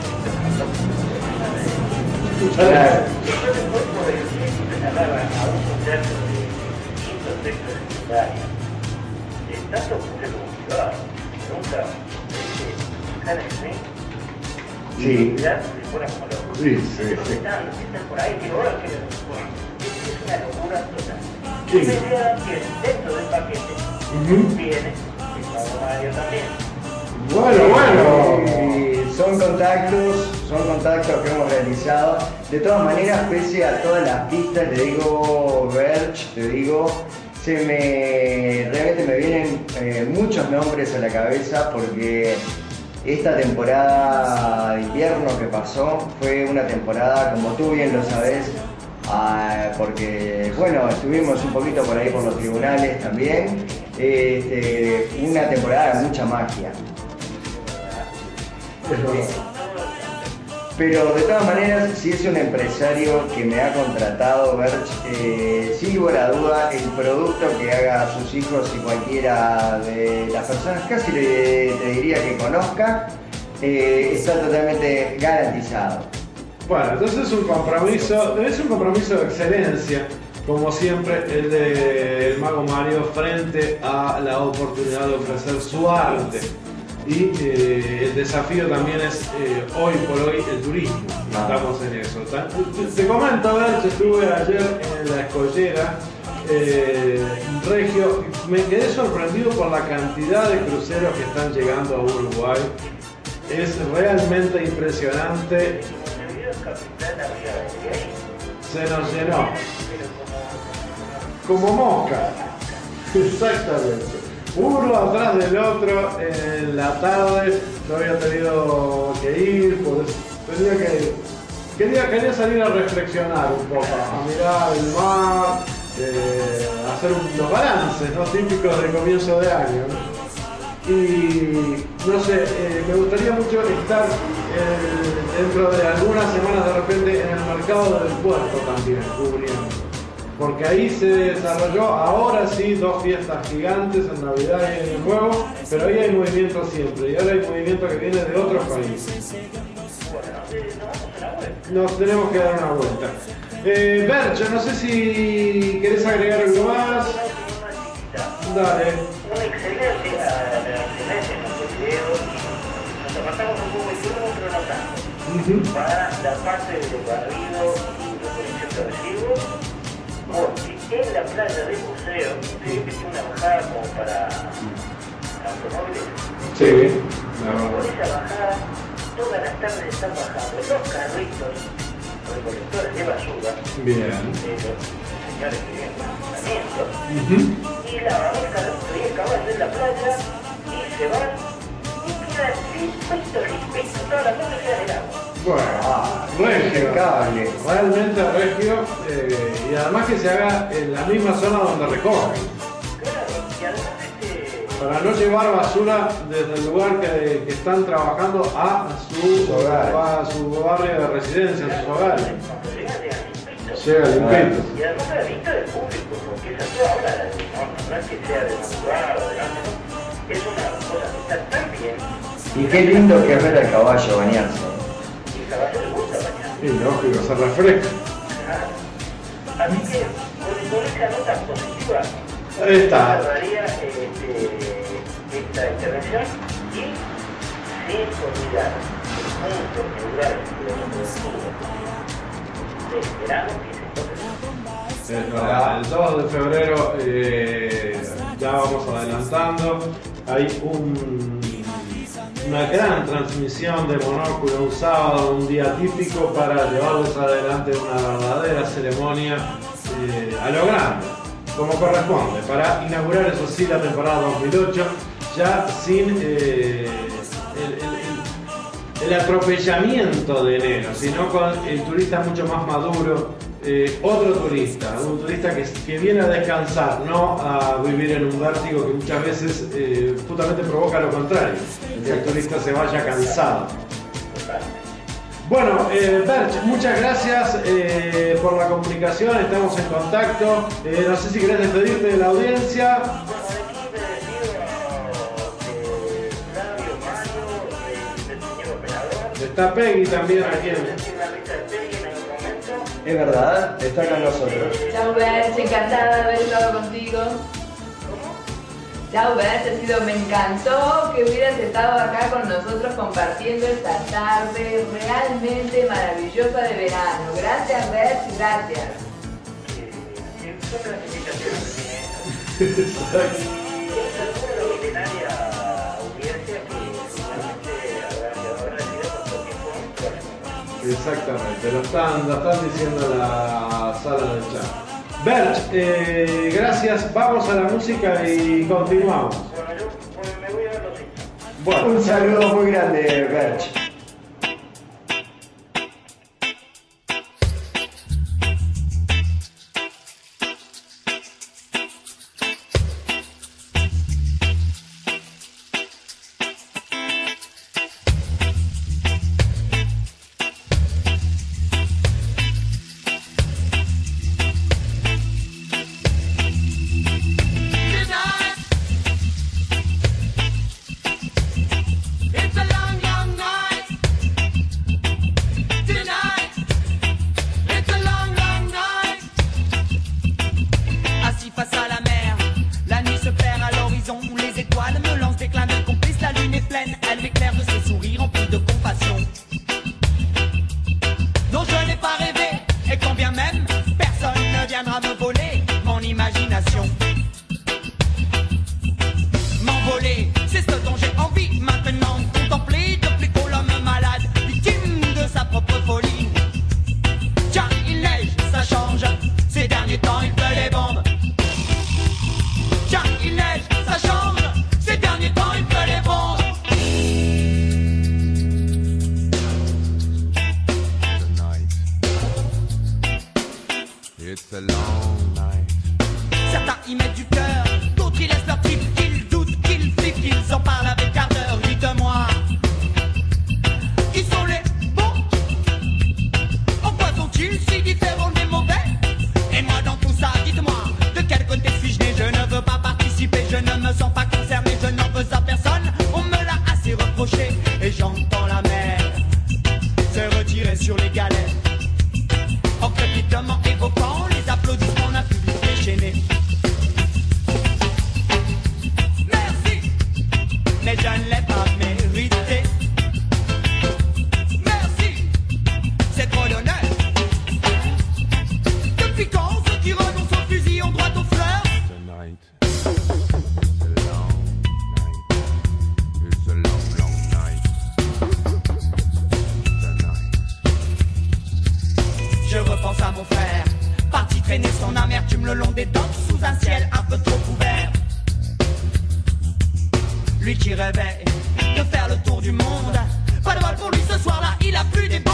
Esto después por el que agarra a un concierto de quinto, sexto, secundaria. Tanto público como privado. Nunca buscar el swing. Sí. Ya se pone como loco. Sí. Están por ahí, quiero ver que es una locura total. Y me decía que dentro del paquete viene el Mago Mario también. Bueno. Son contactos que hemos realizado. De todas maneras, pese a todas las pistas, te digo, Verge, realmente me vienen muchos nombres a la cabeza, porque esta temporada de invierno que pasó fue una temporada, como tú bien lo sabes, porque bueno, estuvimos un poquito por ahí por los tribunales también, una temporada de mucha magia. Pero de todas maneras, si es un empresario que me ha contratado, Verge, sin lugar a duda, el producto que haga a sus hijos y cualquiera de las personas, casi te diría que conozca, está totalmente garantizado. Bueno, entonces es un compromiso de excelencia, como siempre, el del Mago Mario frente a la oportunidad de ofrecer su arte. Y el desafío también es hoy por hoy el turismo. Estamos en eso. Te comento, a ver, yo estuve ayer en la Escollera, Regio, me quedé sorprendido por la cantidad de cruceros que están llegando a Uruguay. Es realmente impresionante. capitán arriba de ahí. Se nos llenó. Pero Como mosca. Exactamente. Uno atrás del otro en la tarde. Yo había tenido que ir, por eso quería salir a reflexionar un poco, a mirar el mar, hacer los balances, ¿no? Típicos de comienzo de año, ¿no? Y no sé, me gustaría mucho estar dentro de algunas semanas de repente en el mercado del puerto también, cubriendo. Porque ahí se desarrolló, ahora sí, 2 fiestas gigantes en Navidad y en Año Nuevo, pero ahí hay movimiento siempre, y ahora hay movimiento que viene de otros países. Nos tenemos que dar una vuelta. Bercho, no sé si querés agregar algo más. Dale. Una excelencia en nuestro video. Nos apartamos un poco el turno, pero no tanto. Para la parte del barrido y recolección de residuos, porque en la playa del museo, que tiene una bajada como para automóviles. Sí. Por esa bajada, todas las tardes están bajando los carritos recolectores de basura. Bien. De los señores que vienen con estacionamiento. Y la barca de caballos en la playa y se van y quedan limpito, toda la noche queda en el agua. Bueno, regio, realmente regio, y además que se haga en la misma zona donde recogen. Claro, y además para no llevar basura desde el lugar que están trabajando a su barrio de residencia, a sus hogares. Llega limpito. Y además a la vista del público, porque esa toda obra no es que sea de madrugada o de noche, es una cosa que está tan bien. Y qué lindo que es ver al caballo bañarse. Y el caballo le gusta bañar. Y lógico, se refresca. Así que con esa nota positiva, ahí está. cerraría esta intervención y sin olvidar el punto medular del verano que El 2 de febrero ya vamos adelantando. Hay una gran transmisión de Monóculo un sábado, un día típico para llevarles adelante una verdadera ceremonia a lo grande, como corresponde, para inaugurar eso sí la temporada 2008, ya sin el atropellamiento de enero, sino con el turista mucho más maduro, otro turista, un turista que viene a descansar, no a vivir en un vértigo que muchas veces justamente provoca lo contrario, que el turista se vaya cansado. Bueno, Berch, muchas gracias por la comunicación, estamos en contacto. No sé si querés despedirte de la audiencia. Está Peggy también aquí. Es verdad, está con nosotros. Chau Berch, encantada de haber estado contigo. Chau Berch, me encantó que hubieras estado acá con nosotros compartiendo esta tarde realmente maravillosa de verano. Gracias Berch, gracias. Exactamente, lo están diciendo en la sala del chat. Berch, gracias, vamos a la música y continuamos. Bueno, yo me voy a ver los hechos. Bueno, un saludo muy grande, Berch. It's a long, long night. It's a long night. Certains y mettent du cœur, d'autres y laissent leur trip, qu'ils doutent, qu'ils flippent, qu'ils en parlent avec ardeur. Dites-moi, qui sont les bons? En quoi sont-ils si différents des mauvais? Et moi dans tout ça, dites-moi, de quel côté suis-je né? Je ne veux pas participer, je ne me sens pas concerné, je n'en veux à personne. On me l'a assez reproché, et j'entends la mer se retirer sur les galets, en crépitement évoquant les applaudissements d'un public déchaîné. Merci, mais je ne l'ai pas mérité. Merci, c'est trop d'honneur. Depuis quand ceux qui renoncent au fusil ont droit aux fleurs? Tonight. It's a long night. It's a long, long night. Tonight. Je repense à mon frère, parti traîner son amertume le long des docks sous un ciel un peu trop couvert. Lui qui rêvait de faire le tour du monde, pas de bol pour lui ce soir-là, il a plus des bombes.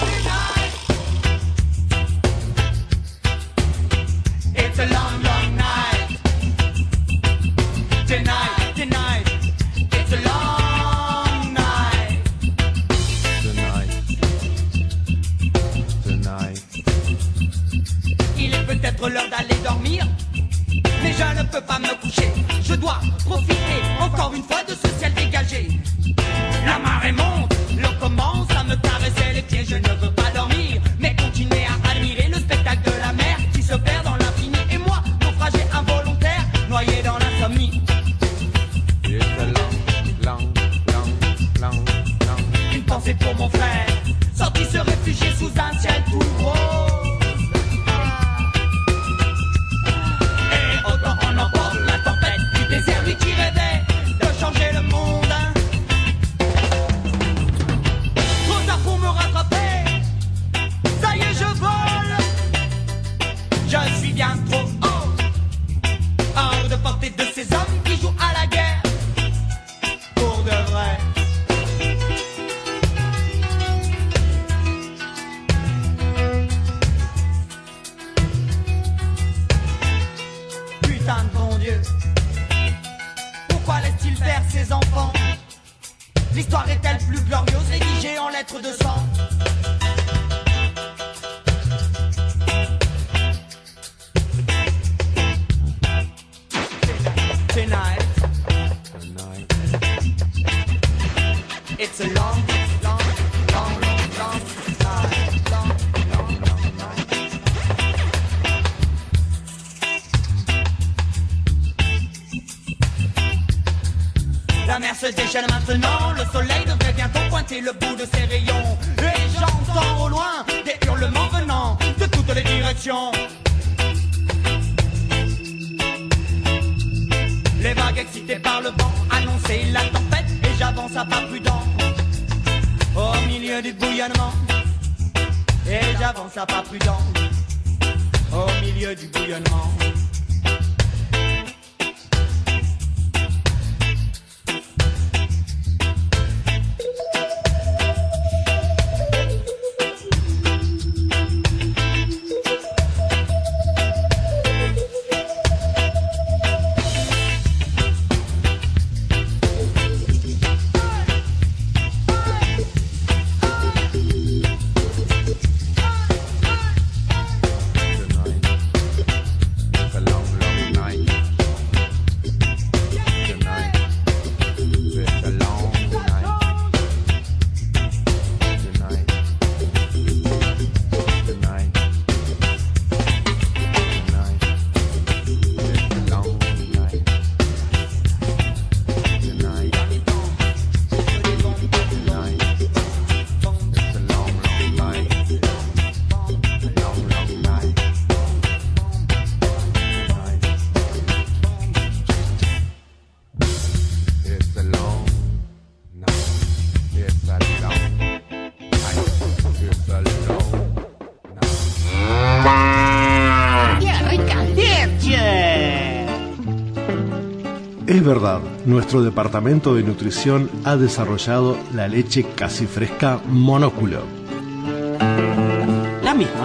It's a long, long night. Tonight, tonight. It's a long night. Tonight. Tonight. Il est peut-être l'heure d'aller dormir, mais je ne peux pas me coucher. Je dois profiter encore une fois de ce ciel dégagé. La marée monte, l'eau commence à me caresser les pieds. Je ne veux pas dormir, mais continuer à admirer le spectacle de la mer qui se perd dans l'infini. Et moi, naufragé involontaire, noyé dans l'insomnie. It's a long, long, long, long, long. Une pensée pour mon frère, sorti se réfugier sous un ciel tout rose. Et autant on emporte la tempête du désert, lui qui rêvait de changer le monde. Trop tard pour me rattraper, ça y est je vole. Je suis bien trop haut, hors de portée de ces hommes qui jouent à la guerre pour de vrai. Putain de bon Dieu, pourquoi laisse-t-il faire ses enfants? L'histoire est-elle plus glorieuse, rédigée en lettres de sang? Tonight, Tonight. it's a long, long, long, long, long night. Long, long, long night. La mer se déchaîne maintenant, le soleil devrait bientôt pointer le bout de ses rayons. Et j'entends au loin des hurlements venant de toutes les directions. Les vagues excitées par le vent annonçaient la tempête et j'avance à pas prudent au milieu du bouillonnement. Et j'avance à pas prudent au milieu du bouillonnement. Es verdad, nuestro departamento de nutrición ha desarrollado la leche casi fresca Monóculo. La misma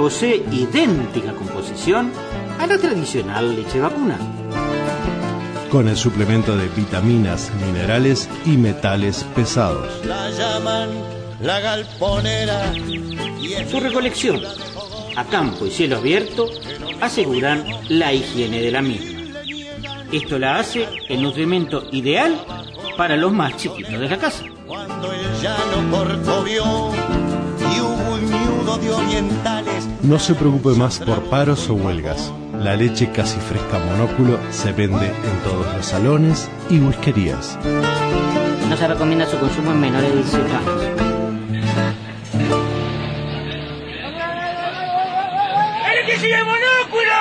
posee idéntica composición a la tradicional leche vacuna, con el suplemento de vitaminas, minerales y metales pesados. La llaman la galponera. Su recolección a campo y cielo abierto aseguran la higiene de la misma. Esto la hace el nutrimento ideal para los más chiquitos de la casa. Cuando el llano corcovió y hubo un ñudo de orientales. No se preocupe más por paros o huelgas. La leche casi fresca Monóculo se vende en todos los salones y whiskerías. No se recomienda su consumo en menores de 18 años. ¡El que sigue Monóculo!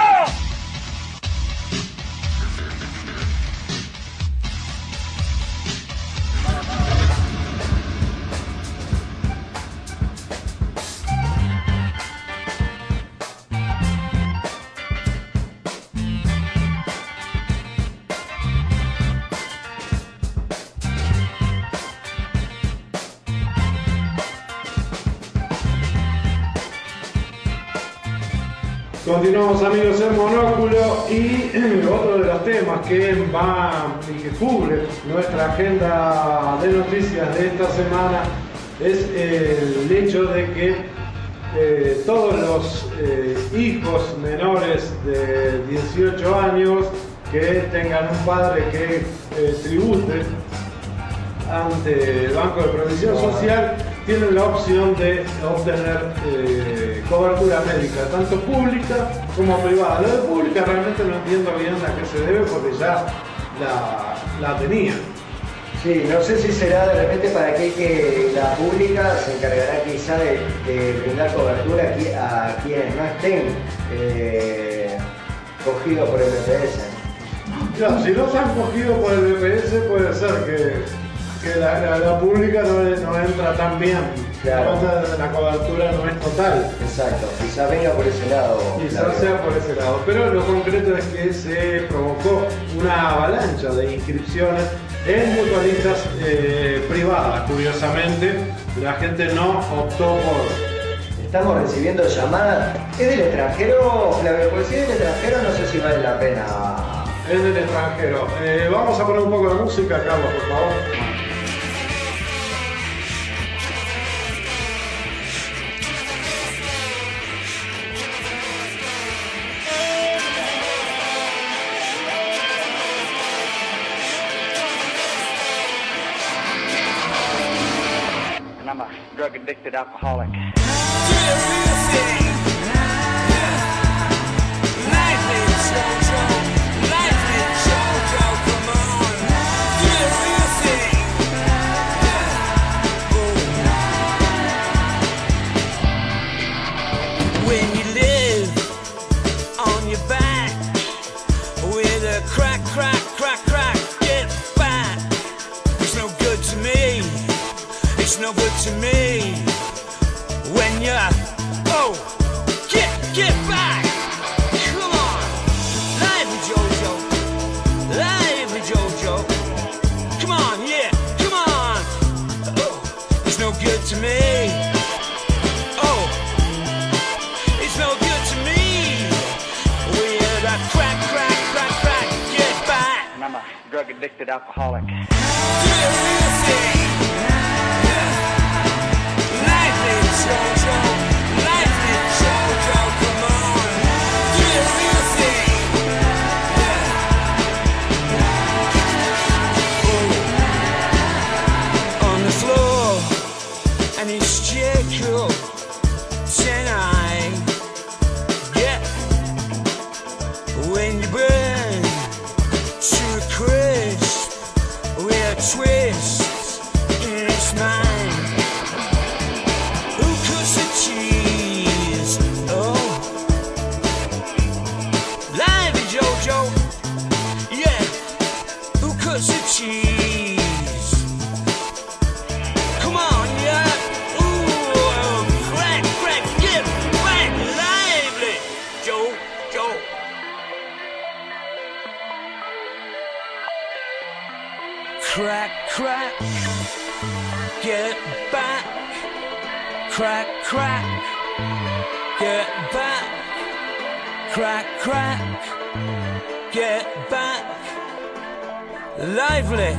Continuamos, amigos, en Monóculo, y otro de los temas que va y que cubre nuestra agenda de noticias de esta semana es el hecho de que todos los hijos menores de 18 años que tengan un padre que tribute ante el Banco de Previsión Social tienen la opción de obtener cobertura médica, tanto pública como privada. Lo de pública realmente no entiendo bien a qué se debe, porque ya la tenía. Sí, no sé si será de repente para aquel que la pública se encargará quizá de brindar cobertura a quienes no estén cogidos por el BPS. Claro, si no se han cogido por el BPS, puede ser que la pública no entra tan bien. Claro. La cobertura no es total. Exacto, quizá venga por ese lado. Quizás sea por ese lado. Pero lo concreto es que se provocó una avalancha de inscripciones en mutualistas privadas. Curiosamente, la gente no optó por... Estamos recibiendo llamadas. ¿Es del extranjero, Flavio? Porque si es del extranjero no sé si vale la pena. Es del extranjero. Vamos a poner un poco de música, Carlos, por favor. I'm a drug-addicted alcoholic. When you live on your back with a crack, crack, crack, crack, get fat. It's no good to me. It's no good to me. When you're, oh, get back. Come on, lively Jojo, lively Jojo. Come on, yeah, come on. Oh, it's no good to me. Oh, it's no good to me. With a crack, crack, crack, crack, get back. And I'm a drug-addicted alcoholic. Do the real thing. Lively Jojo, lively Jojo, come on. Do the real thing. Oh. On the floor, and it's Jacob tonight. Yeah, when you burn to the crisp with a twist in its mind. Who cuts the cheese? Oh, lively Jojo. Yeah, who cuts the cheese? Come on, yeah. Ooh, crack, crack, get back, lively Jojo. Crack, crack, get back. Crack, crack, Get back, crack, crack. Get back, lively.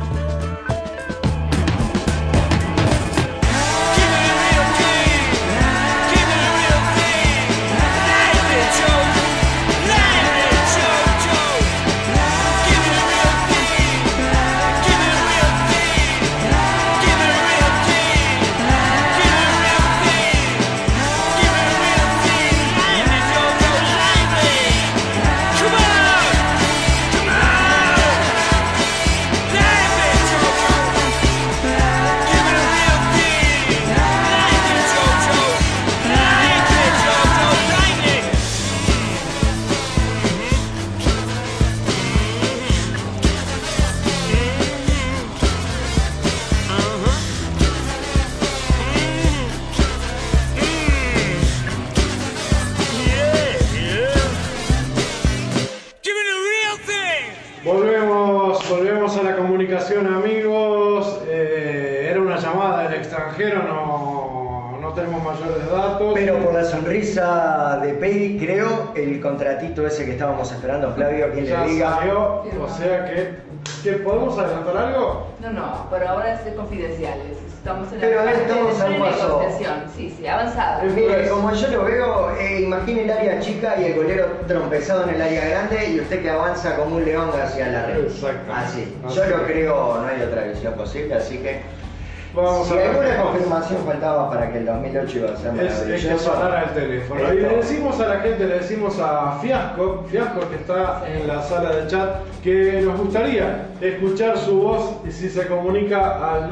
Volvemos a la comunicación, amigos. Era una llamada del extranjero, no tenemos mayores datos. Pero por la sonrisa de Pei, creo, el contratito ese que estábamos esperando, Flavio, quien ya le diga. Salió, o sea que ¿podemos adelantar algo? No, pero ahora es confidencial. Estamos en Pero la estamos a un paso. negociación. Sí, avanzada. Mire, como yo lo veo, imagine el área chica y el golero trompezado en el área grande y usted que avanza como un león hacia la red. Exacto. Así. Así. Yo lo creo, no hay otra visión posible, así que Vamos si a alguna ver. confirmación faltaba para que el 2008 iba a ser Es que maravilloso. sonara el teléfono. Y le decimos a la gente, le decimos a Fiasco que está en la sala de chat, que nos gustaría escuchar su voz y si se comunica al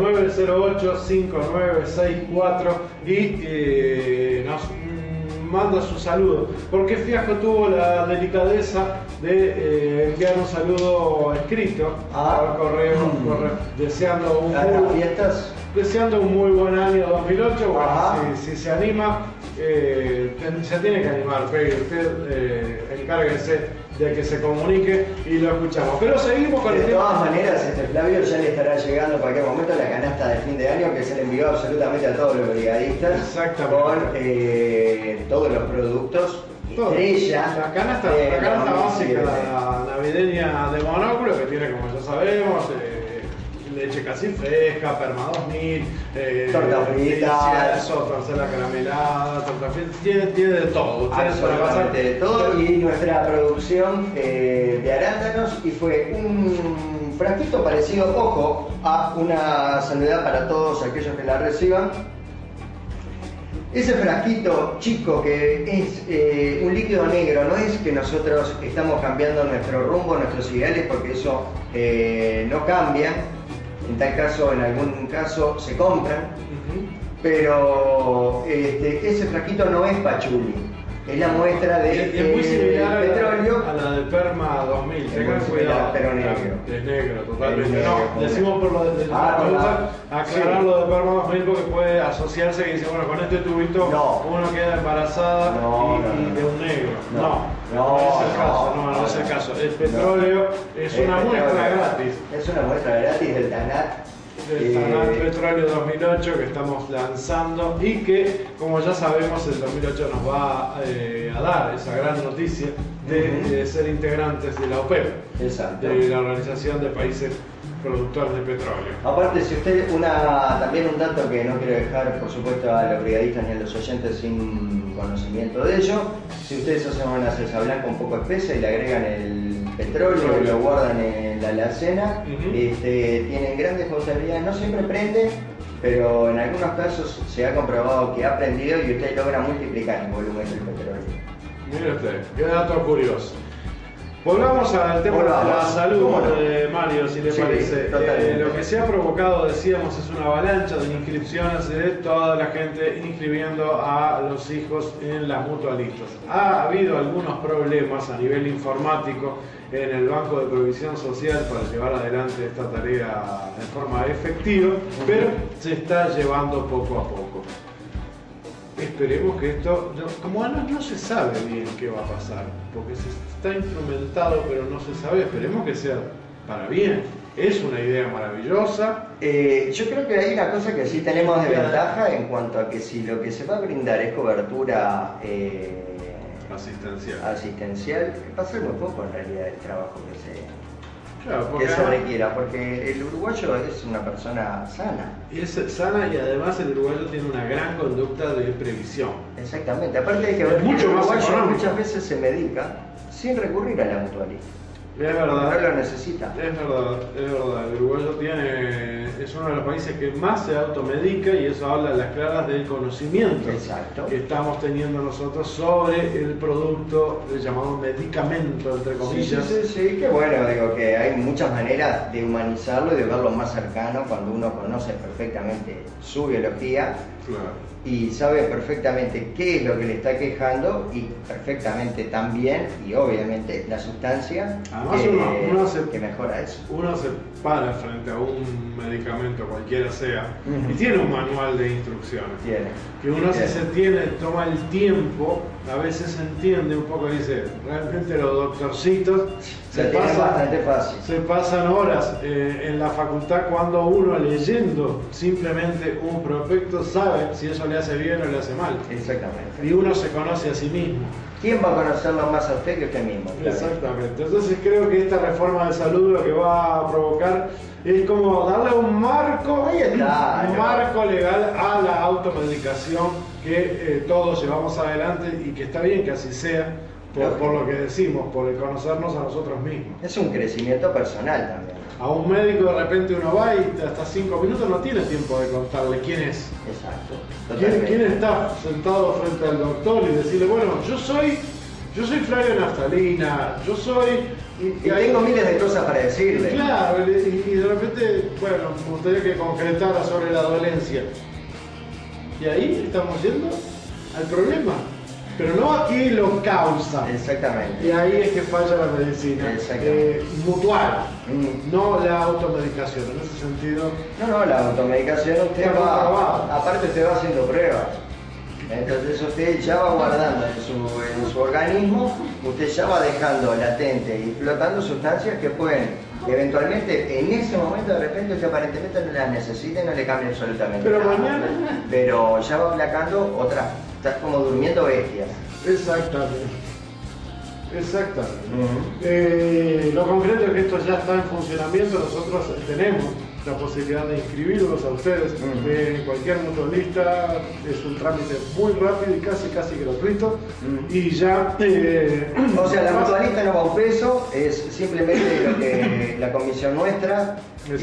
908-5964 y nos manda su saludo. Porque Fiasco tuvo la delicadeza de enviar un saludo escrito por correo, deseando un muy buen año 2008. Bueno, si se anima, se tiene que animar, Peggy. Usted encárguese de que se comunique y lo escuchamos. Pero seguimos con el De tema. todas maneras, Flavio ya le estará llegando en cualquier momento la canasta de fin de año que se le envió absolutamente a todos los brigadistas. Exactamente. Con todos los productos. Todo. Estrella. La canasta básica, la navideña de Monóculo, que tiene, como ya sabemos, leche casi fresca, Perma 2000, torta frita, torta caramelada, torta frita, tiene de todo. Absolutamente de todo. Y nuestra producción de arándanos, y fue un frasquito parecido, ojo, a una salvedad para todos aquellos que la reciban. Ese frasquito chico que es un líquido negro, no es que nosotros estamos cambiando nuestro rumbo, nuestros ideales, porque eso no cambia. En tal caso, en algún caso se compran, pero ese frasquito no es pachuli, es la muestra de es muy similar petróleo a la de Perma 2000. Tengan cuidado, pero negro. Es negro, totalmente. Es negro, No, decimos por lo de aclarar lo de Perma 2000 porque puede asociarse que dice, bueno, con este tubito uno queda embarazada y de un negro. No es el caso, no es el caso. El petróleo es una muestra gratis. Es una muestra gratis del TANAT. Del TANAT Petróleo 2008 que estamos lanzando y que, como ya sabemos, el 2008 nos va a dar esa gran noticia de ser integrantes de la OPEP, de la Organización de Países Productores de Petróleo. Aparte, si usted, también un dato que no quiero dejar, por supuesto, a los brigadistas ni a los oyentes sin conocimiento de ello, si ustedes hacen una salsa blanca un poco espesa y le agregan el petróleo y lo guardan en la alacena, tienen grandes posibilidades, no siempre prende, pero en algunos casos se ha comprobado que ha prendido y usted logra multiplicar el volumen del petróleo. Mire usted, qué dato curioso. Volvamos al tema de la salud, de Mario, si le parece. Lo que se ha provocado, decíamos, es una avalancha de inscripciones de toda la gente inscribiendo a los hijos en las mutualistas. Ha habido algunos problemas a nivel informático en el Banco de Provisión Social para llevar adelante esta tarea de forma efectiva, pero se está llevando poco a poco. Esperemos que esto, como no se sabe bien qué va a pasar, porque se está instrumentado pero no se sabe, esperemos que sea para bien. Es una idea maravillosa. Yo creo que hay una cosa que sí tenemos de ventaja en cuanto a que si lo que se va a brindar es cobertura asistencial, va a ser muy poco en realidad el trabajo que se requiera, porque el uruguayo es una persona sana. Y es sana y además el uruguayo tiene una gran conducta de previsión. Exactamente, aparte de que el uruguayo muchas veces se medica sin recurrir a la mutualista. Es verdad. No lo necesita. Es verdad. El uruguayo es uno de los países que más se automedica y eso habla a las claras del conocimiento que estamos teniendo nosotros sobre el producto llamado medicamento, entre comillas. Sí, qué bueno, digo que hay muchas maneras de humanizarlo y de verlo más cercano cuando uno conoce perfectamente su biología. Claro. Y sabe perfectamente qué es lo que le está quejando y perfectamente también y obviamente la sustancia que mejora eso. Uno se para frente a un medicamento cualquiera sea y tiene un manual de instrucciones. Que uno si se toma el tiempo, a veces entiende un poco, dice, realmente los doctorcitos se pasan horas en la facultad cuando uno leyendo simplemente un prospecto sabe si eso le hace bien o le hace mal. Exactamente. Y uno se conoce a sí mismo. ¿Quién va a conocerlo más a usted que usted mismo? Exactamente. Entonces creo que esta reforma de salud lo que va a provocar es como darle un marco legal a la automedicación que todos llevamos adelante y que está bien que así sea. Por lo que decimos, por el conocernos a nosotros mismos. Es un crecimiento personal también. A un médico de repente uno va y hasta 5 minutos no tiene tiempo de contarle quién es. Exacto. ¿Quién está sentado frente al doctor y decirle, bueno, yo soy Flavio Naftalina, yo soy... Y tengo miles de cosas para decirle. Claro, y de repente, bueno, me gustaría que concretara sobre la dolencia. Y ahí estamos yendo al problema. Pero no a qué lo causa. Exactamente. Y ahí es que falla la medicina. Mutual, no la automedicación. En ese sentido. No, la automedicación usted aparte usted va haciendo pruebas. Entonces usted ya va guardando en su organismo, usted ya va dejando latente y flotando sustancias que pueden eventualmente, en ese momento de repente usted aparentemente no las necesita y no le cambia absolutamente nada. Mañana. Pero ya va aplacando otras. Estás como durmiendo bestias. Exactamente. Lo concreto es que esto ya está en funcionamiento. Nosotros tenemos la posibilidad de inscribirlos a ustedes en cualquier mutualista. Es un trámite muy rápido y casi gratuito. Y ya... o sea, la mutualista no va un peso, es simplemente lo que la comisión nuestra.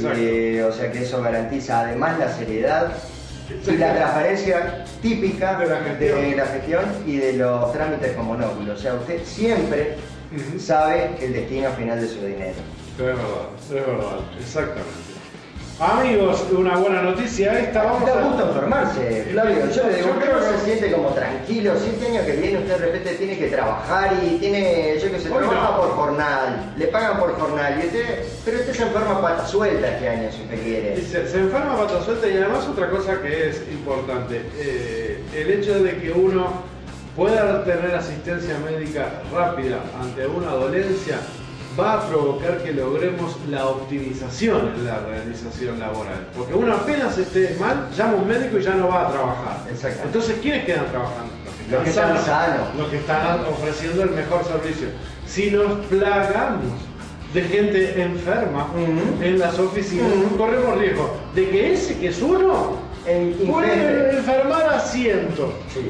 O sea que eso garantiza además la seriedad y la transparencia típica de la gestión y de los trámites con monóculo. O sea, usted siempre sabe el destino final de su dinero. Es verdad, exactamente. Amigos, una buena noticia esta. Da gusto informarse, Flavio. Yo le digo, usted no se siente como tranquilo. 7 años que viene, usted de repente tiene que trabajar y tiene, trabaja por jornal, le pagan por jornal. Pero usted se enferma pata suelta este año, si usted quiere. Se enferma pata suelta y además otra cosa que es importante, el hecho de que uno pueda tener asistencia médica rápida ante una dolencia va a provocar que logremos la optimización en la realización laboral. Porque uno apenas esté mal, llama a un médico y ya no va a trabajar. Entonces, ¿quiénes quedan trabajando? Los que están sanos. Los que están ofreciendo el mejor servicio. Si nos plagamos de gente enferma en las oficinas, corremos riesgo de que ese que es uno puede enfermar a cientos.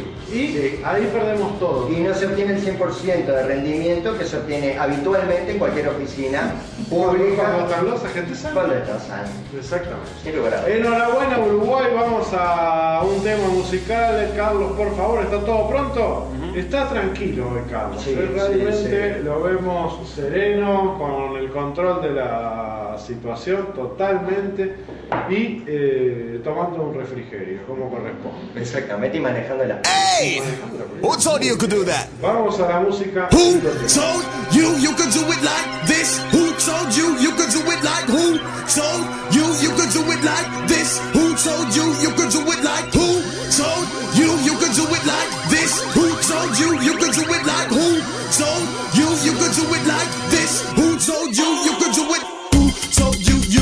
Ahí perdemos todo. Y no se obtiene el 100% de rendimiento que se obtiene habitualmente en cualquier oficina pública. Cuando están los agentes sanos. Cuando están sanos. Exactamente. Enhorabuena Uruguay, vamos a un tema musical. Carlos, por favor, ¿está todo pronto? Está tranquilo hoy, Carlos. Realmente lo vemos sereno, con el control de la situación totalmente y tomando un refrigerio, como corresponde. Exactamente, y manejando la... Hey! Who told you could do that? Vamos a la música. Who told you could do it like this? Who told you could do it like? Who told you could do it like this? Who told you could do it like? Who told you could do it like this? Who told you could do it like? Who told you could do it like this? Who told you could do it? Who told you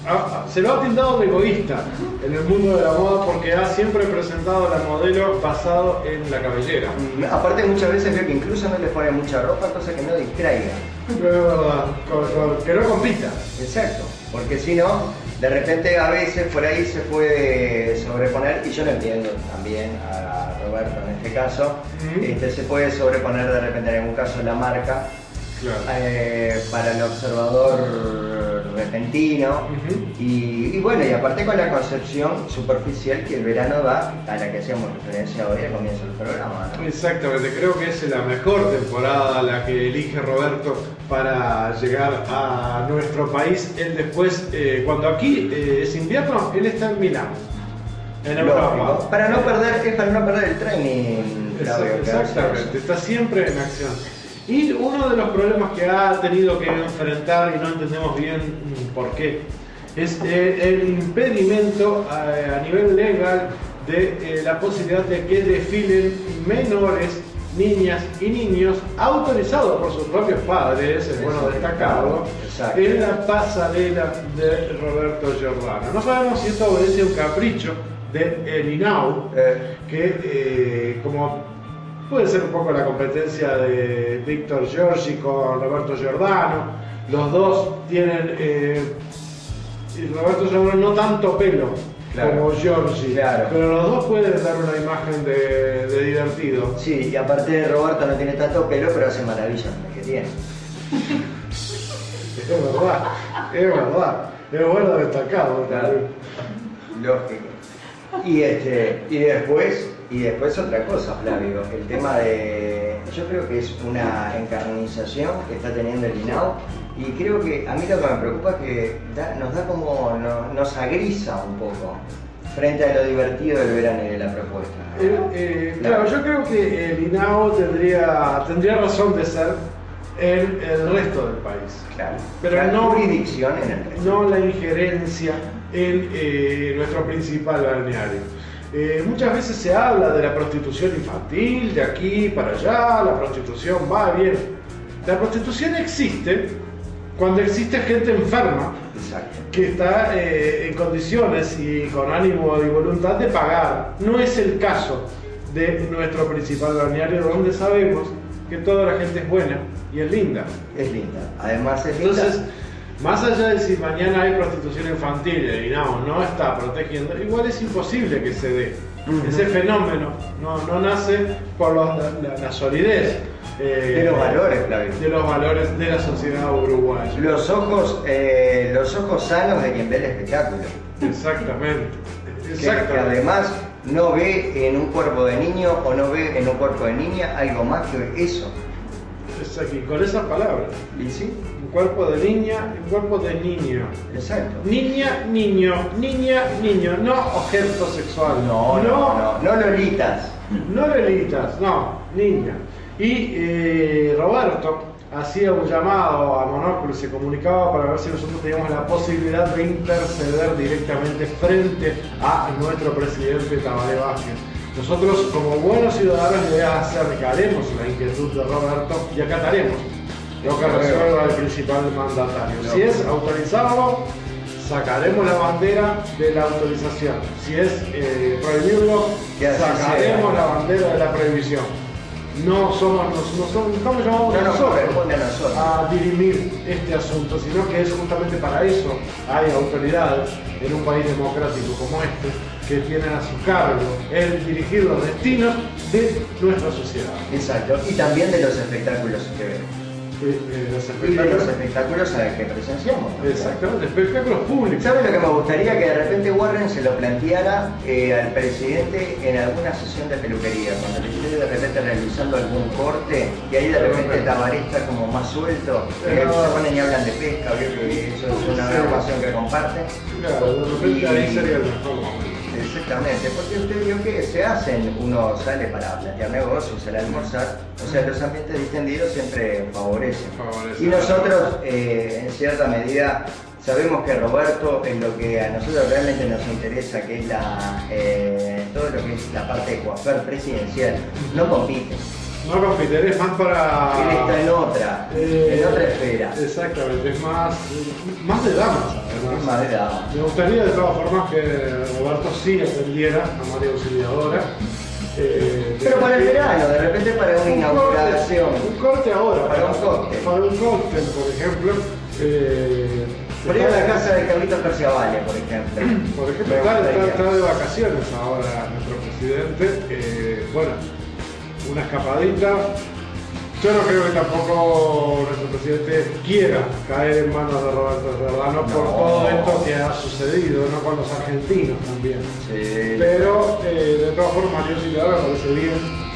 se lo ha tildado de egoísta en el mundo de la moda porque ha siempre presentado la modelo basado en la cabellera. Aparte muchas veces veo que incluso no le pone mucha ropa, cosa que no distraiga. Es verdad, que no compita. Exacto, porque si no, de repente a veces por ahí se puede sobreponer, y yo lo entiendo también a Roberto en este caso, se puede sobreponer de repente en algún caso la marca. Claro. Para el observador repentino y bueno, y aparte con la concepción superficial que el verano da, a la que hacíamos referencia hoy al comienzo del programa, ¿no? Exactamente, creo que es la mejor temporada la que elige Roberto para llegar a nuestro país. Él después, cuando aquí es invierno, él está en Milán, en Europa. Para no perder el tren. Exactamente, está siempre en acción. Y uno de los problemas que ha tenido que enfrentar, y no entendemos bien por qué, es el impedimento a nivel legal de la posibilidad de que desfilen menores, niñas y niños autorizados por sus propios padres, es bueno destacarlo, en la pasarela de Roberto Giordano. No sabemos si esto obedece a un capricho de el INAU, que como puede ser un poco la competencia de Víctor Giorgi con Roberto Giordano. Los dos tienen, Roberto Giordano no tanto pelo como Giorgi, pero los dos pueden dar una imagen de divertido. Sí, y aparte Roberto no tiene tanto pelo, pero hace maravillas que tiene. Es verdad, es bueno destacado. Claro. Lógico. Y después otra cosa, Flavio, el tema de... Yo creo que es una encarnización que está teniendo el INAU y creo que a mí lo que me preocupa es que nos agrisa un poco frente a lo divertido del verano y de la propuesta. Claro, yo creo que el INAU tendría razón de ser en el resto del país. Claro. Pero la no jurisdicción en el resto. No la injerencia en nuestro principal balneario. Muchas veces se habla de la prostitución infantil, de aquí para allá, la prostitución va bien. La prostitución existe cuando existe gente enferma. Exacto. Que está en condiciones y con ánimo y voluntad de pagar. No es el caso de nuestro principal balneario, donde sabemos que toda la gente es buena y es linda. Es linda, además es linda. Entonces, más allá de si mañana hay prostitución infantil y el INAU no está protegiendo, igual es imposible que se dé. Ese fenómeno no nace por la solidez de los valores, Flavio. De los valores de la sociedad uruguaya. Los ojos sanos de quien ve el espectáculo. Exactamente. Que además no ve en un cuerpo de niño o no ve en un cuerpo de niña algo más que eso. Exacto, y con esas palabras. ¿Y sí? Un cuerpo de niña, un cuerpo de niño. Exacto. Niña, niño, niña, niño, no objeto sexual. No lolitas. No lolitas, no, niña. Y Roberto hacía un llamado a Monóculo, se comunicaba para ver si nosotros teníamos la posibilidad de interceder directamente frente a nuestro presidente Tabaré Vázquez. Nosotros, como buenos ciudadanos, le acercaremos la inquietud de Roberto y acataremos lo que resuelva el principal mandatario. Si es autorizarlo, sacaremos la bandera de la autorización. Si es prohibirlo, sacaremos la bandera de la prohibición. No estamos llamados nosotros a dirimir este asunto, sino que es justamente para eso hay autoridades en un país democrático como este que tienen a su cargo el dirigir los destinos de nuestra sociedad. Exacto, y también de los espectáculos que ven. Los espectáculos a los que presenciamos. Exactamente, espectáculos públicos. ¿Sabes lo que me gustaría? Que de repente Warren se lo planteara al presidente en alguna sesión de peluquería, cuando le esté de repente realizando algún corte y ahí de repente Tabaré está como más suelto, se ponen y hablan de pesca, veo que eso es una información que comparten. Claro, de repente ahí sería el mejor momento. Exactamente, porque usted vio que se hacen, uno sale para plantear negocios, sale a almorzar, o sea, los ambientes distendidos siempre favorecen. Y nosotros, en cierta medida, sabemos que Roberto, en lo que a nosotros realmente nos interesa, que es todo lo que es la parte de coafer presidencial, no compite. No confiter, es más para... Él está en otra esfera. Exactamente, es más de damas, además. Es más de damas. Me gustaría de todas formas que Roberto sí atendiera a María Auxiliadora. Pero para el verano, de repente para una inauguración. Un corte ahora. Para un cóctel. Para un cóctel, por ejemplo. Por ir a la casa de Carlitos Perciavale, por ejemplo. Por ejemplo, está de vacaciones ahora nuestro presidente. Bueno, una escapadita. Yo no creo que tampoco nuestro presidente quiera caer en manos de Roberto Giordano por todo esto que ha sucedido, ¿no? Con los argentinos también. Sí. Pero de todas formas, María Auxiliadora me parece bien.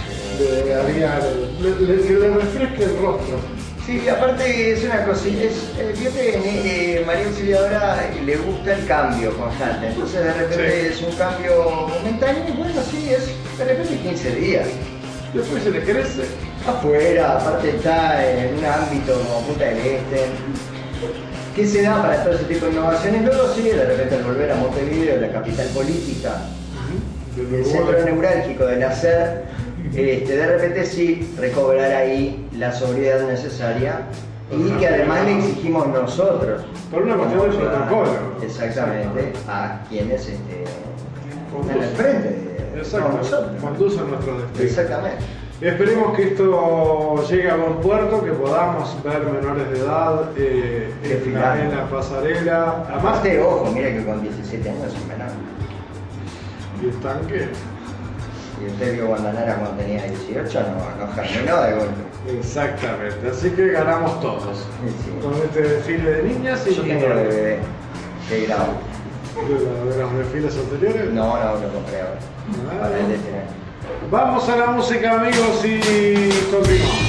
Que le refresque el rostro. Sí, aparte es una cosita, María Auxiliadora le gusta el cambio constante, entonces de repente es un cambio momentáneo y bueno, sí, es de repente 15 días. Después se le crece. Afuera, aparte está en un ámbito como Punta del Este, que se da para todo ese tipo de innovaciones. Luego sí, de repente al volver a Montevideo, la capital política, el centro neurálgico del hacer, de repente sí recobrar ahí la sobriedad necesaria y que además le exigimos nosotros. Por una cuestión de protocolo. Exactamente, a quienes están en el frente. Conducen nuestro destino. Exactamente. Esperemos que esto llegue a buen puerto, que podamos ver menores de edad en la pasarela. Aparte, ojo, mira que con 17 años es menor. ¿Y el tanque? Y usted vio Guandanara cuando tenía 18, no germinó de golpe. Exactamente, así que ganamos todos. Sí. Con este desfile de niñas y yo tengo de grado. ¿De los desfiles anteriores? No lo compré ahora. Para el de tener. Vamos a la música, amigos, y continuamos.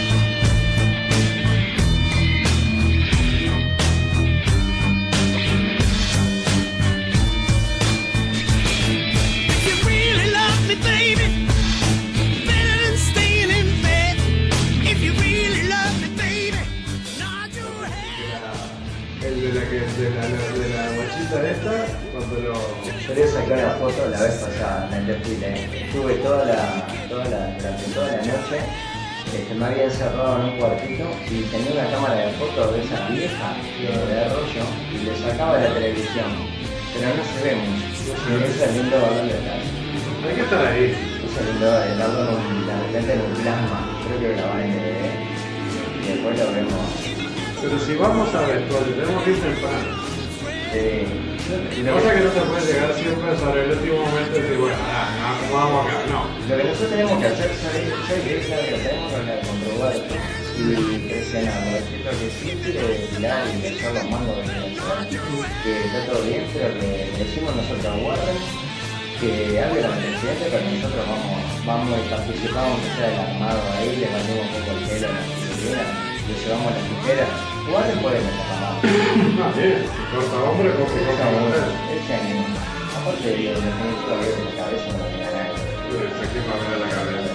De la guachita esta, cuando lo... Yo le saqué una foto la vez pasada en el desfile. Estuve durante toda la noche, me había encerrado en un cuartito y tenía una cámara de fotos de esa vieja de rollo y le sacaba la televisión. Pero no se ve mucho. Ese es lindo balón de atrás. Hay que estar ahí. Ese lindo balón en un plasma. Creo que lo van a ver y después lo vemos. Pero si vamos a ver, tenemos que ir temprano. Lo que pasa es que no se puede llegar siempre sobre el último momento y decir, bueno, vamos acá, no. Lo que nosotros tenemos que hacer, ¿sabes? Yo que tenemos que hablar con Roberto y presionarlo, decirlo que sí quiere tirar y echar los mangos de financiar, que está todo bien, pero que decimos nosotros guarden, que hable con el presidente, pero nosotros vamos y participamos, que sea el armado ahí, le mandamos un poco el pelo a la figurina, le llevamos las tijeras. Guarden por él, corta hombre, corta mujer. Ese año. Aparte de lo que tiene todavía en la cabeza, no le da nada. ¿Qué más me da la cabeza?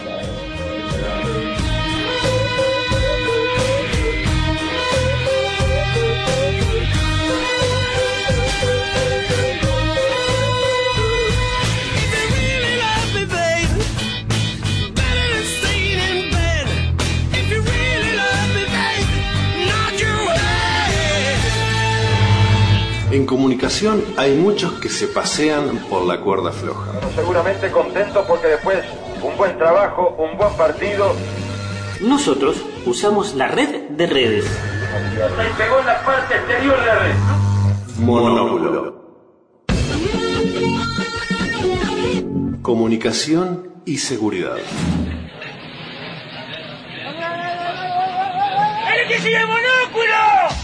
En comunicación hay muchos que se pasean por la cuerda floja. Seguramente contentos porque después un buen trabajo, un buen partido. Nosotros usamos la red de redes. Se pegó en la parte exterior de la red. Monóculo. Comunicación y seguridad. ¡El que sigue monóculo!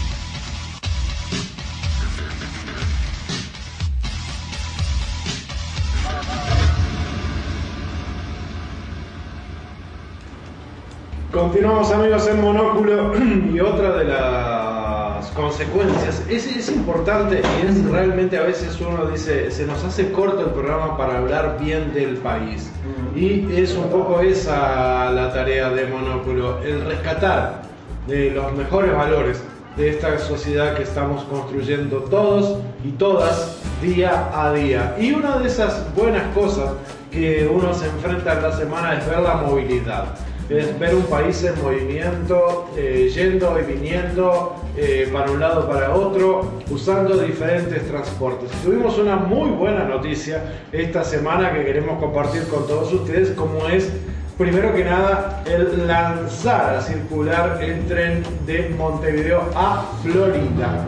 Continuamos, amigos, en Monóculo y otra de las consecuencias es importante y es realmente, a veces uno dice, se nos hace corto el programa para hablar bien del país y es un poco esa la tarea de Monóculo, el rescatar de los mejores valores de esta sociedad que estamos construyendo todos y todas día a día. Y una de esas buenas cosas que uno se enfrenta en la semana es ver la movilidad. es ver un país en movimiento, yendo y viniendo para un lado para otro, usando diferentes transportes. Tuvimos una muy buena noticia esta semana que queremos compartir con todos ustedes, como es, primero que nada, el lanzar a circular el tren de Montevideo a Florida.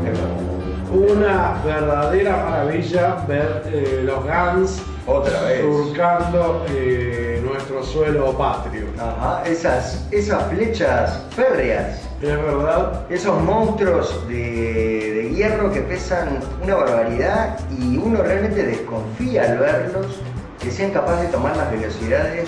Una verdadera maravilla ver los Guns otra vez surcando nuestro suelo patrio. Ajá, esas flechas férreas. Es verdad. Esos monstruos de hierro que pesan una barbaridad y uno realmente desconfía al verlos, que sean capaces de tomar las velocidades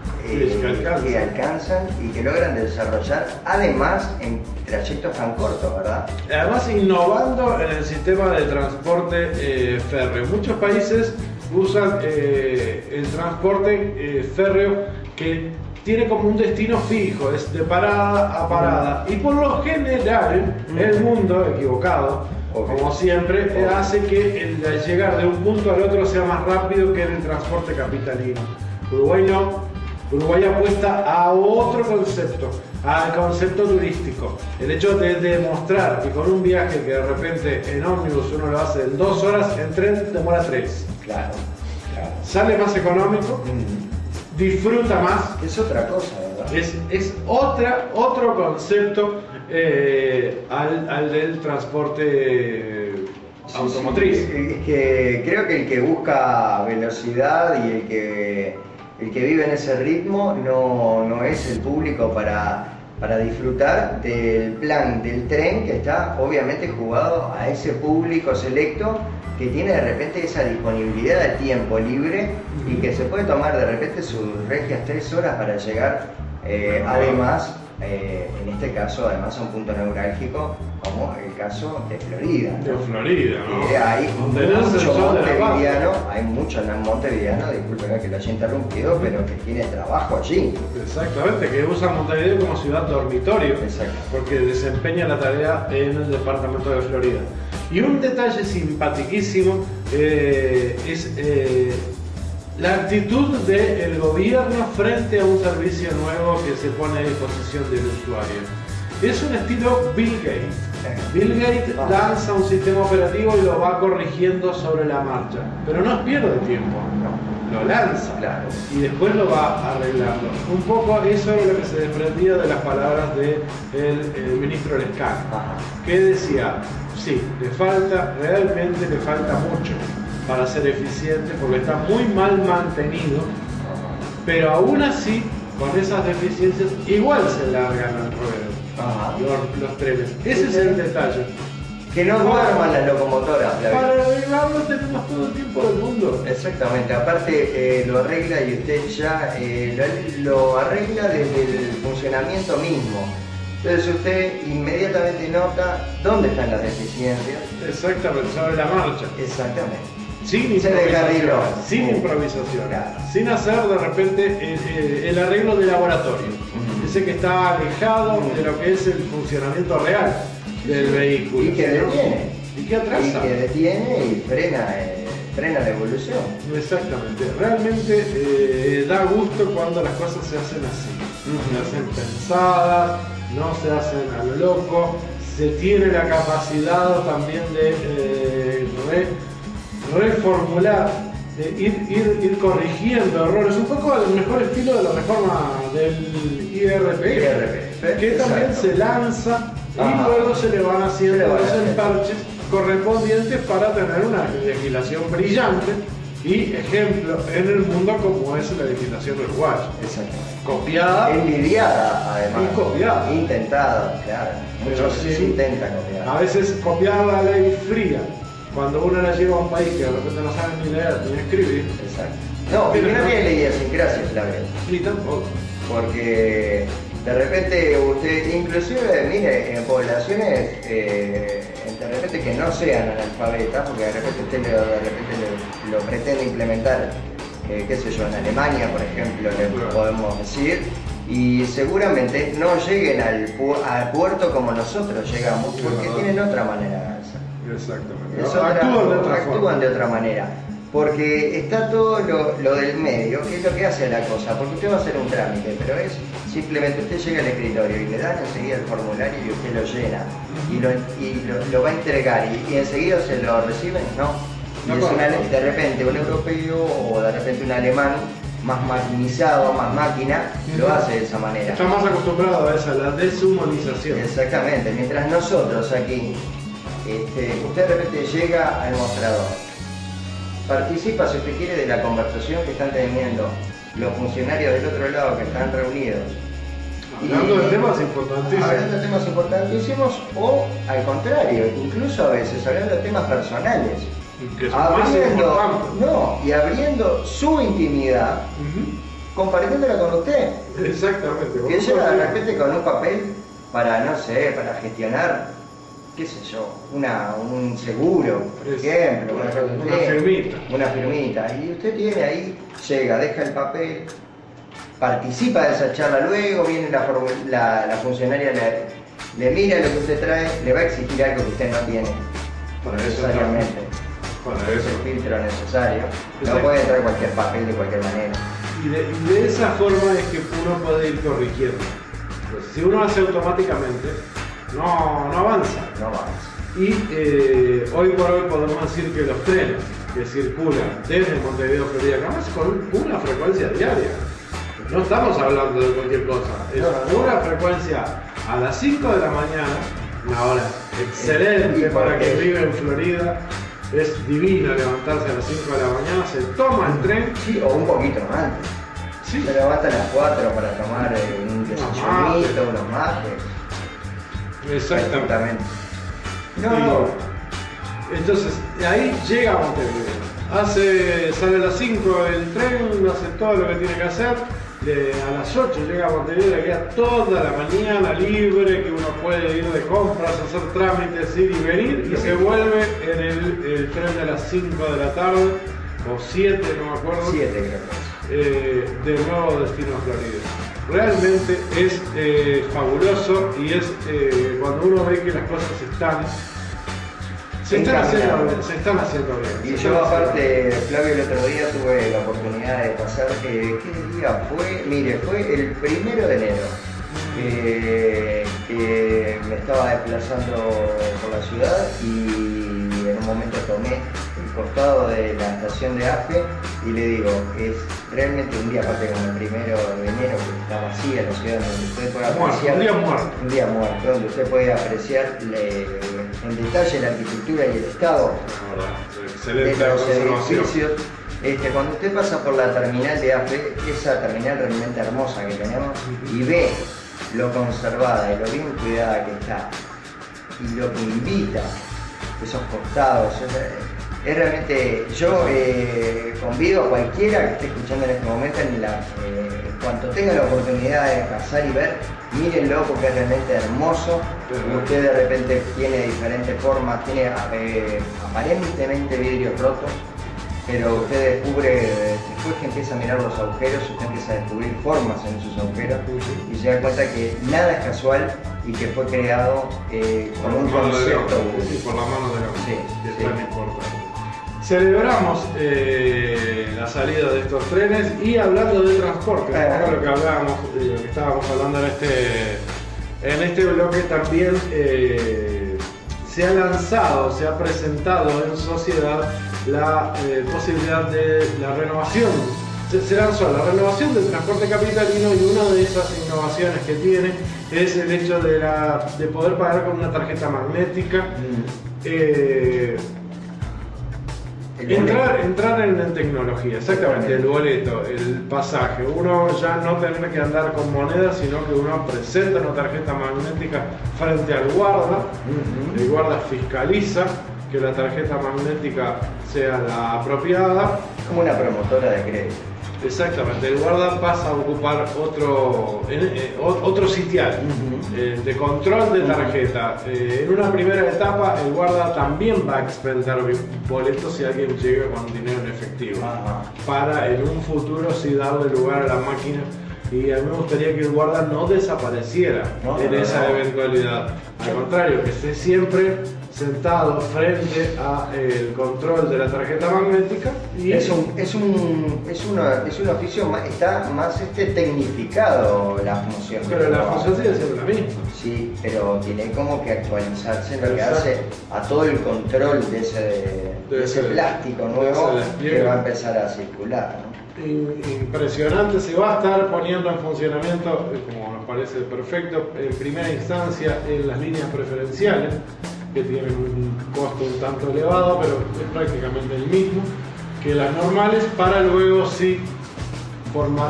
que alcanzan y que logran desarrollar, además en trayectos tan cortos, ¿verdad? Además, innovando en el sistema de transporte férreo. Muchos países usan el transporte férreo que tiene como un destino fijo, es de parada a parada. Y por lo general, el mundo, equivocado, como siempre, hace que el llegar de un punto al otro sea más rápido que en el transporte capitalino. Uruguay no. Uruguay apuesta a otro concepto, al concepto turístico. El hecho de demostrar que con un viaje que de repente en ómnibus uno lo hace en 2 horas, en tren demora 3. Claro. Sale más económico, disfruta más. Es otra cosa, ¿verdad? Es otro concepto al del transporte automotriz. Es que creo que el que busca velocidad y el que vive en ese ritmo no es el público para disfrutar del plan del tren, que está obviamente jugado a ese público selecto que tiene de repente esa disponibilidad de tiempo libre y que se puede tomar de repente sus regias 3 horas para llegar, además, en este caso, además a un punto neurálgico como el caso de Florida, ¿no? De Florida, ¿no? Hay mucho montevideano, discúlpenme que lo haya interrumpido, pero que tiene trabajo allí. Exactamente, que usa Montevideo como ciudad dormitorio. Exacto. Porque desempeña la tarea en el departamento de Florida. Y un detalle simpaticísimo es la actitud del gobierno frente a un servicio nuevo que se pone a disposición del usuario. Es un estilo Bill Gates. Bill Gates lanza un sistema operativo y lo va corrigiendo sobre la marcha, pero no pierde tiempo, lo lanza, claro, y después lo va arreglando. Un poco eso es lo que se desprendía de las palabras del ministro Lescano, que decía, sí, realmente le falta mucho para ser eficiente porque está muy mal mantenido, pero aún así, con esas deficiencias, igual se largan al ruedo los trenes. Ese es el detalle. Que no duerman las locomotoras, Flavio. Para arreglarlo tenemos todo el tiempo del mundo. Exactamente, aparte lo arregla y usted ya lo arregla desde el funcionamiento mismo. Entonces usted inmediatamente nota dónde están las deficiencias. Exactamente, sobre la marcha. Exactamente. Sin improvisación, sin hacer de repente el arreglo de laboratorio, ese que está alejado de lo que es el funcionamiento real del vehículo. Y que detiene. Y que atrasa. Y que detiene y frena la evolución. Exactamente. Realmente da gusto cuando las cosas se hacen así. Se hacen pensadas, no se hacen a lo loco, se tiene la capacidad también de reformular, de ir corrigiendo errores, un poco al mejor estilo de la reforma del IRPF, que también se lanza y luego se le van haciendo los emparches correspondientes para tener una legislación brillante y ejemplo en el mundo como es la legislación uruguaya. Exactamente. Copiada. Envidiada, además. Y copiada. Intentada, claro. Muchas veces intentan copiar. A veces copiar la ley fría, cuando uno la lleva a un país que de repente no sabe ni leer ni escribir. Exacto. No, y que no tiene idiosincrasia, Flavio. Ni tampoco. Porque de repente usted, inclusive, mire, en poblaciones de repente que no sean analfabetas, porque de repente usted lo pretende implementar, qué sé yo, en Alemania, por ejemplo, le podemos decir, y seguramente no lleguen al puerto como nosotros llegamos, porque tienen otra manera de hacer. Exactamente. Actúan de otra manera. Porque está todo lo del medio, que es lo que hace la cosa, porque usted va a hacer un trámite, pero es simplemente usted llega al escritorio y le dan enseguida el formulario y usted lo llena y lo va a entregar y enseguida se lo reciben, ¿no? Y es de repente un europeo o de repente un alemán más maquinizado, más máquina, lo hace de esa manera. Está más acostumbrado a esa, la deshumanización. Exactamente, mientras nosotros aquí, usted de repente llega al mostrador, participa, si usted quiere, de la conversación que están teniendo los funcionarios del otro lado que están reunidos. Hablando de temas importantísimos. Hablando de temas importantísimos o, al contrario, incluso a veces hablando de temas personales. Que son más importantes. Y abriendo su intimidad, compartiéndola con usted. Exactamente. Que llega de repente con un papel para, no sé, para gestionar, qué sé yo, un seguro, por ejemplo. Una firmita. Una firmita. Y usted tiene ahí, llega, deja el papel, participa de esa charla, luego viene la funcionaria, le mira lo que usted trae, le va a exigir algo que usted no tiene. Necesariamente. Es el filtro necesario. No puede entrar cualquier papel de cualquier manera. Y de esa forma es que uno puede ir corrigiendo. Pues, si uno hace automáticamente, no avanza. No avanza. Y hoy por hoy podemos decir que los trenes que circulan desde Montevideo, Florida, Camas, con una frecuencia diaria. No estamos hablando de cualquier cosa. Es una frecuencia a las 5 de la mañana, una hora excelente para quien vive en Florida. Es divino levantarse a las 5 de la mañana, se toma el tren. Sí, o un poquito antes. Sí. Se levanta a las 4 para tomar un desayunito, unos mates. Exactamente. No. Entonces, ahí llega a Montevideo. Sale a las 5 el tren, hace todo lo que tiene que hacer. A las 8 llega a Montevideo, le queda toda la mañana libre, que uno puede ir de compras, hacer trámites, ir y venir, y se vuelve en el tren de las 5 de la tarde, o 7, no me acuerdo. 7 creo. De nuevo destino a Florida. Realmente es fabuloso y es cuando uno ve que las cosas se están haciendo bien. Y yo aparte, Flavio, el otro día tuve la oportunidad de pasar, ¿qué día fue? Mire, fue el 1 de enero. Que me estaba desplazando por la ciudad y en un momento tomé el costado de la estación de AFE y le digo, es realmente un día, aparte como el 1 de enero, que está vacía la ciudad, donde usted puede apreciar un día muerto, donde usted puede apreciar en detalle la arquitectura y el estado de los edificios. Cuando usted pasa por la terminal de AFE, esa terminal realmente hermosa que tenemos, y ve lo conservada y lo bien cuidada que está, y lo que invita, esos costados, es realmente, yo convido a cualquiera que esté escuchando en este momento, cuanto tenga la oportunidad de pasar y ver, mírenlo porque es realmente hermoso. Usted de repente tiene diferentes formas, tiene aparentemente vidrios rotos, pero usted descubre, después que empieza a mirar los agujeros, usted empieza a descubrir formas en esos agujeros y se da cuenta que nada es casual y que fue creado con un concepto. Por la mano de la mujer, sí, que es tan importante. Celebramos la salida de estos trenes y hablando de transporte, lo que hablábamos, lo que estábamos hablando en este bloque también se ha lanzado, se ha presentado en sociedad la posibilidad de la renovación. Se lanzó la renovación del transporte capitalino y una de esas innovaciones que tiene es el hecho de poder pagar con una tarjeta magnética. Entrar en tecnología, exactamente, el boleto, el pasaje, uno ya no tener que andar con monedas, sino que uno presenta una tarjeta magnética frente al guarda, el guarda fiscaliza que la tarjeta magnética sea la apropiada. Como una promotora de crédito. Exactamente, el guarda pasa a ocupar otro sitial de control de tarjeta. En una primera etapa el guarda también va a expender boletos si alguien llega con dinero en efectivo, para en un futuro sí darle lugar a la máquina y a mí me gustaría que el guarda no desapareciera en esa eventualidad. Al contrario, que esté siempre sentado frente al control de la tarjeta magnética. Y es un oficio más, está más tecnificado la función. Pero la función sigue siendo la misma. Sí, pero tiene como que actualizarse en lo que hace a todo el control de ese plástico nuevo que va a empezar a circular, ¿no? Impresionante, se va a estar poniendo en funcionamiento, como nos parece perfecto, en primera instancia en las líneas preferenciales, que tienen un costo un tanto elevado, pero es prácticamente el mismo que las normales, para luego sí formar,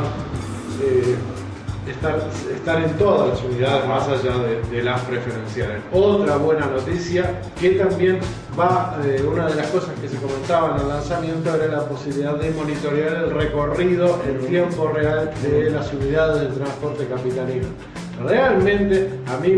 estar en todas las unidades más allá de las preferenciales. Otra buena noticia, que también va, una de las cosas que se comentaba en el lanzamiento era la posibilidad de monitorear el recorrido en tiempo real de las unidades de transporte capitalino. Realmente a mí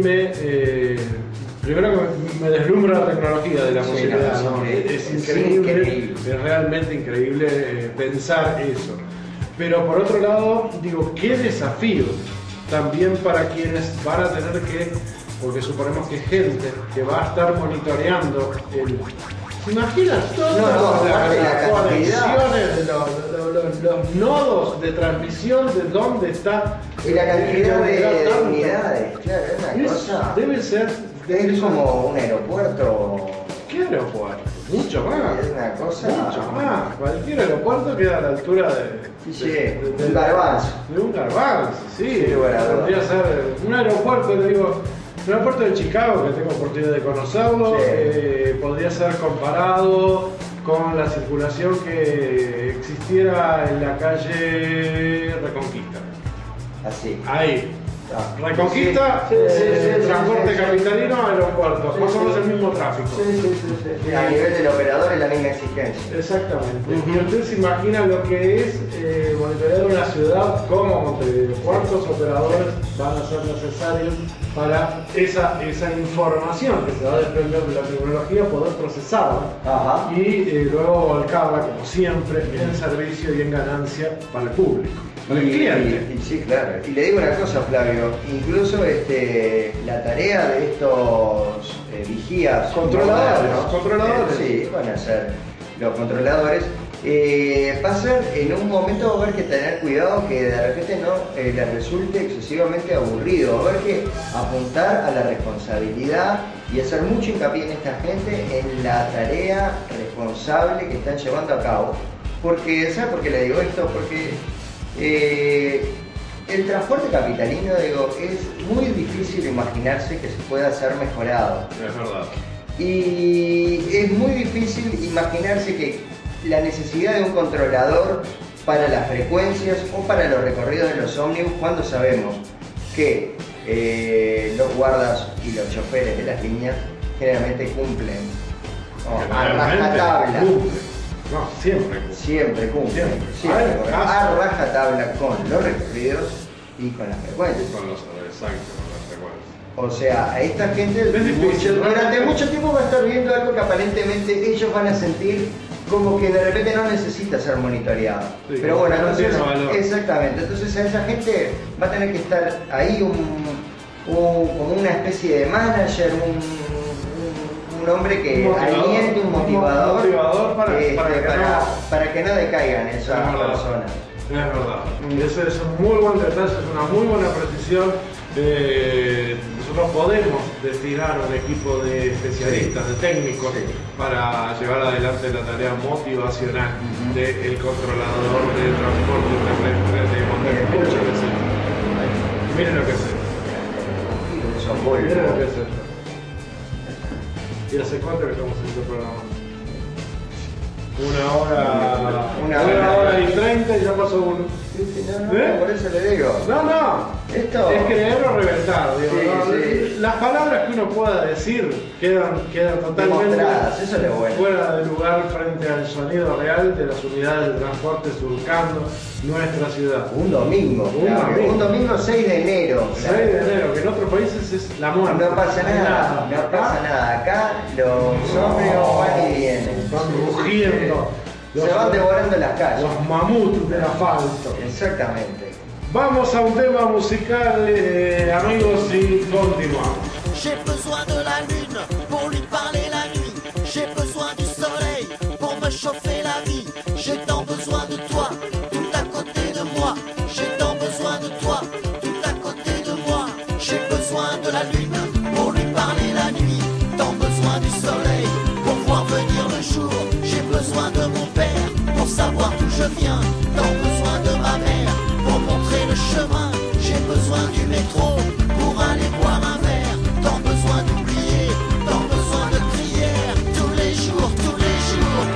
primero me deslumbra la tecnología de la posibilidad, ¿no? Es increíble, es realmente increíble pensar eso. Pero por otro lado, digo, qué desafío también para quienes van a tener que, porque suponemos que gente que va a estar monitoreando ¿se imaginan todas las conexiones, los nodos de transmisión de dónde está? Y la cantidad de unidades, claro, es una cosa. Debe ser. Es como un aeropuerto. ¿Qué aeropuerto? Mucho más. Es una cosa. Mucho más. Cualquier aeropuerto queda a la altura un garbanzo. De un garbanzo, sí. Bueno, podría ser un aeropuerto, le digo. El aeropuerto de Chicago, que tengo oportunidad de conocerlo, podría ser comparado con la circulación que existiera en la calle Reconquista. Así. Ahí. Reconquista, transporte capitalino, aeropuerto, más o menos el mismo tráfico. A nivel del operador es la misma exigencia. Exactamente. Y usted se imagina lo que es monitorear una ciudad como Montevideo. ¿Cuántos operadores van a ser necesarios para esa información que se va a desprender de la tecnología poder procesarla y luego volcarla, como siempre, en servicio y en ganancia para el público? Para el cliente. Sí, claro. Y le digo una cosa, Flavio, incluso la tarea de estos vigías controladores, sí, van a ser los controladores, va a ser en un momento, va a haber que tener cuidado que de repente no les resulte excesivamente aburrido, va a haber que apuntar a la responsabilidad y hacer mucho hincapié en esta gente en la tarea responsable que están llevando a cabo. Porque, ¿sabe por qué le digo esto? Porque el transporte capitalino, digo, es muy difícil imaginarse que se pueda ser mejorado. Es verdad. Y es muy difícil imaginarse que la necesidad de un controlador para las frecuencias o para los recorridos de los ómnibus, cuando sabemos que los guardas y los choferes de las líneas generalmente cumplen a rajatabla. No, siempre cumple. Siempre cumple. Siempre. A rajatabla con los recorridos y con las frecuencias. Con las frecuencias. O sea, a esta gente durante mucho tiempo va a estar viendo algo que aparentemente ellos van a sentir como que de repente no necesita ser monitoreado. Sí, pero bueno, entonces, exactamente. Entonces a esa gente va a tener que estar ahí como una especie de manager, un hombre que aliente, un motivador para que no decaigan esas personas. Es verdad. Ese es un muy buen detalle, es una muy buena precisión. Nosotros podemos destinar un equipo de especialistas, de técnicos, para llevar adelante la tarea motivacional del controlador de transporte terrestre de Montevideo. Miren lo que es esto. Miren lo que es esto. ¿Y hace cuánto que estamos haciendo el programa? Una hora y 30 y ya pasó uno. Por eso le digo. No. Esto es creer o reventar. Las palabras que uno pueda decir quedan totalmente eso es bueno. fuera de lugar frente al sonido real de las unidades de transporte surcando nuestra ciudad. Un domingo 6 de enero. 6 de enero, que en otros países es la muerte. No pasa nada. Acá los hombres van y vienen. Van rugiendo. Se van devorando las calles. Los mamuts del asfalto. Exactamente. Vamos a un tema musical, amigos, y continuamos. J'ai besoin de la lune pour lui parler la nuit. J'ai besoin du soleil pour me chauffer la vie. J'ai tant besoin de toi, tout à côté de moi. J'ai tant besoin de toi, tout à côté de moi. J'ai besoin de la lune pour lui parler la nuit. Tant besoin du soleil pour voir venir le jour. J'ai besoin de mon père pour savoir d'où je viens. Tant besoin de ma mère pour montrer le chemin. J'ai besoin du métro pour aller boire un verre. Tant besoin d'oublier, tant besoin de prière. Tous les jours, tous les jours.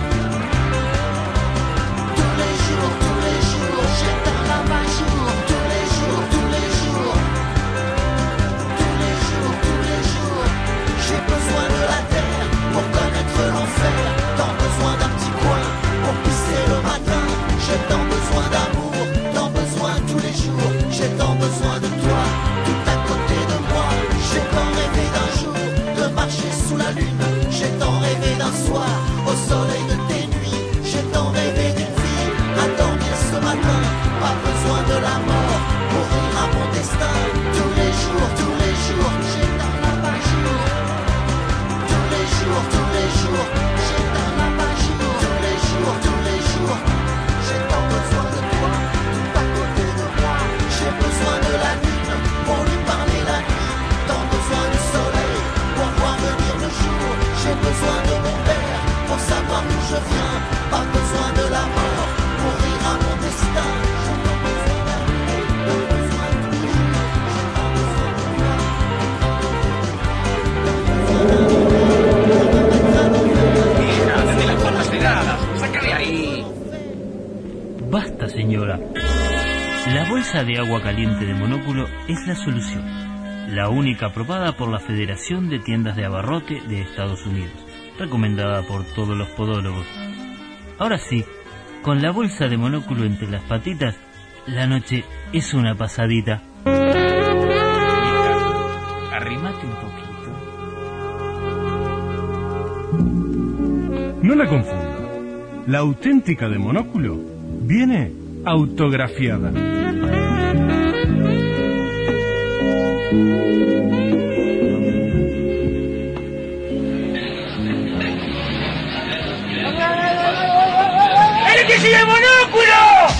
Tous les jours, tous les jours. J'éteins la jour. Tous les jours, tous les jours. Tous les jours, tous les jours. J'ai besoin de la terre pour connaître l'enfer. Tant besoin d'un petit coin pour pisser le matin. J'ai tant besoin d'amour, tant besoin tous les jours. J'ai tant besoin de toi, tout à côté de moi. J'ai tant rêvé d'un jour de marcher sous la lune. J'ai tant rêvé d'un soir au soleil de tes nuits. J'ai tant rêvé d'une vie à dormir ce matin. Pas besoin de la mort pour rire à mon destin. Tous les jours, j'éteins la jour. Tous les jours, j'éteins la jour. Tous les jours, j'ai tant besoin de toi, tout à côté de moi. J'ai besoin de la lune pour lui parler la nuit. Tant besoin du soleil pour voir venir le jour. J'ai besoin de mon père pour savoir d'où je viens. Pas besoin de la mort pour rire à mon destin. J'ai tant besoin d'amour, tant besoin de tous les jours. J'ai tant besoin de toi. Desde las patas pegadas, sácale ahí. Basta, señora. La bolsa de agua caliente de Monóculo es la solución. La única aprobada por la Federación de Tiendas de Abarrote de Estados Unidos. Recomendada por todos los podólogos. Ahora sí, con la bolsa de Monóculo entre las patitas, la noche es una pasadita. Arrímate un poquito. No la confunda. La auténtica de Monóculo viene autografiada. ¡El que sigue Monóculo!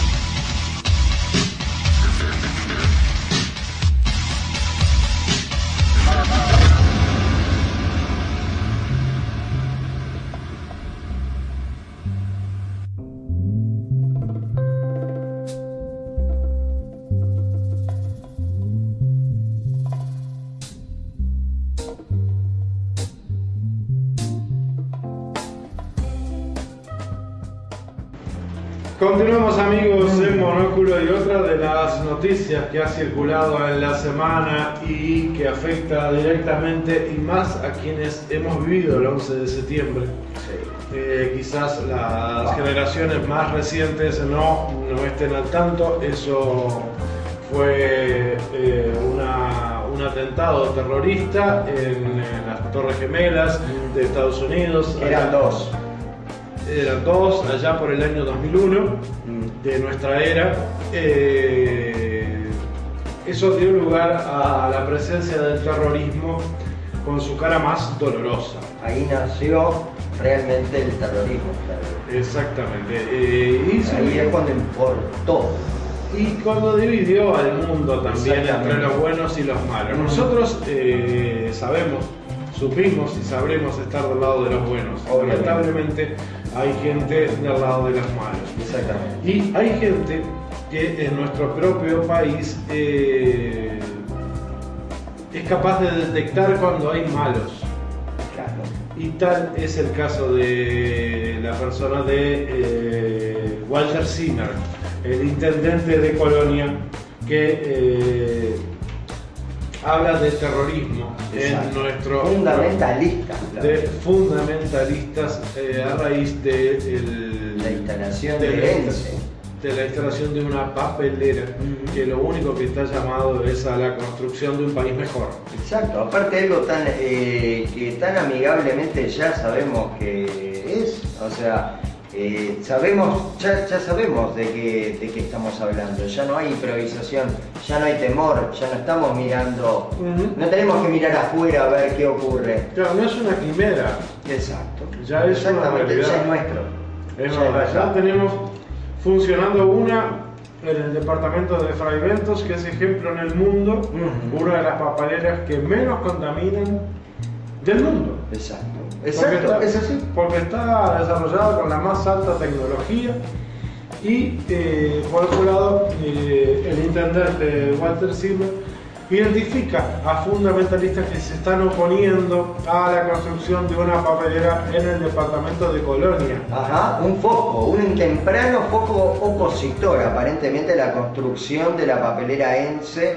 Continuamos, amigos, en Monóculo, y otra de las noticias que ha circulado en la semana y que afecta directamente y más a quienes hemos vivido el 11 de septiembre. Quizás las generaciones más recientes no estén al tanto. Eso fue un atentado terrorista en las Torres Gemelas de Estados Unidos. Eran dos allá por el año 2001 de nuestra era. Eso dio lugar a la presencia del terrorismo con su cara más dolorosa. Ahí nació realmente el terrorismo. Exactamente. Ahí es cuando importó. Y cuando dividió al mundo también entre los buenos y los malos. Nosotros supimos y sabremos estar del lado de los buenos. Lamentablemente hay gente del lado de los malos. Exactamente. Y hay gente que en nuestro propio país es capaz de detectar cuando hay malos. Claro. Y tal es el caso de la persona de Walter Zimmer, el intendente de Colonia, que habla de terrorismo. Exacto. En nuestro fundamentalistas a raíz de la instalación de la instalación de una papelera, que lo único que está llamado es a la construcción de un país mejor. Exacto, aparte algo que tan amigablemente ya sabemos que es, o sea, ya sabemos de qué estamos hablando, ya no hay improvisación, ya no hay temor, ya no estamos mirando, no tenemos que mirar afuera a ver qué ocurre. Claro, no es una quimera. Exacto. Ya es una realidad. Ya es nuestro. Es verdad, ya tenemos funcionando una en el departamento de Fray Bentos, que es ejemplo en el mundo, una de las papeleras que menos contaminan del mundo. Exacto. Exacto, es así. Porque está desarrollada con la más alta tecnología y por otro lado el intendente Walter Zimmer identifica a fundamentalistas que se están oponiendo a la construcción de una papelera en el departamento de Colonia. Ajá, un temprano foco opositor aparentemente a la construcción de la papelera ENSE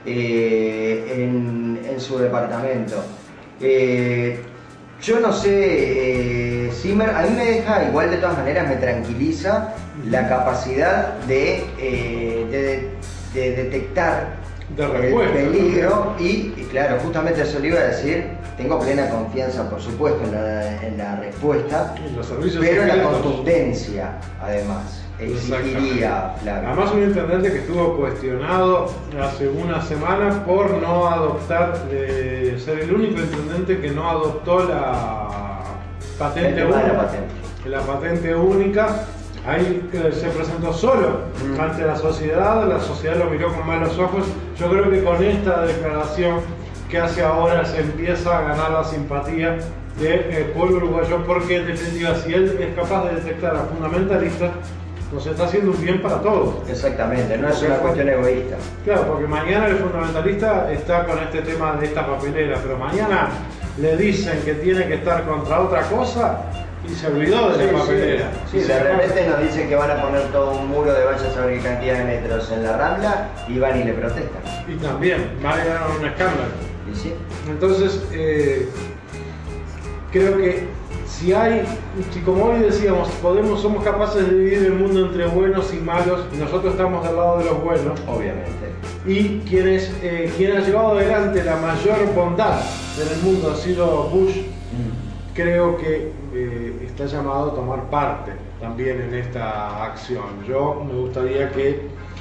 en su departamento. Yo no sé, Zimmer, a mí me deja, igual de todas maneras me tranquiliza la capacidad de detectar el peligro y claro, justamente eso le iba a decir, tengo plena confianza por supuesto en la respuesta, pero en la contundencia además. Exigiría, Flavio. Además un intendente que estuvo cuestionado hace una semana por no adoptar, ser el único intendente que no adoptó la patente única. La patente única. Ahí se presentó solo ante la sociedad lo miró con malos ojos. Yo creo que con esta declaración que hace ahora se empieza a ganar la simpatía del pueblo uruguayo, porque en definitiva si él es capaz de detectar a fundamentalistas, nos está haciendo un bien para todos. Exactamente, no es una cuestión egoísta. Claro, porque mañana el fundamentalista está con este tema de esta papelera, pero mañana le dicen que tiene que estar contra otra cosa y se olvidó de la papelera. Sí, de repente nos dicen que van a poner todo un muro de vallas a ver qué cantidad de metros en la Rambla y van y le protestan. Y también, van a ganar un escándalo. ¿Y sí? Entonces, creo que si como hoy decíamos, somos capaces de dividir el mundo entre buenos y malos, y nosotros estamos del lado de los buenos, obviamente, y quien ha llevado adelante la mayor bondad en el mundo ha sido Bush, creo que está llamado a tomar parte también en esta acción. Yo me gustaría que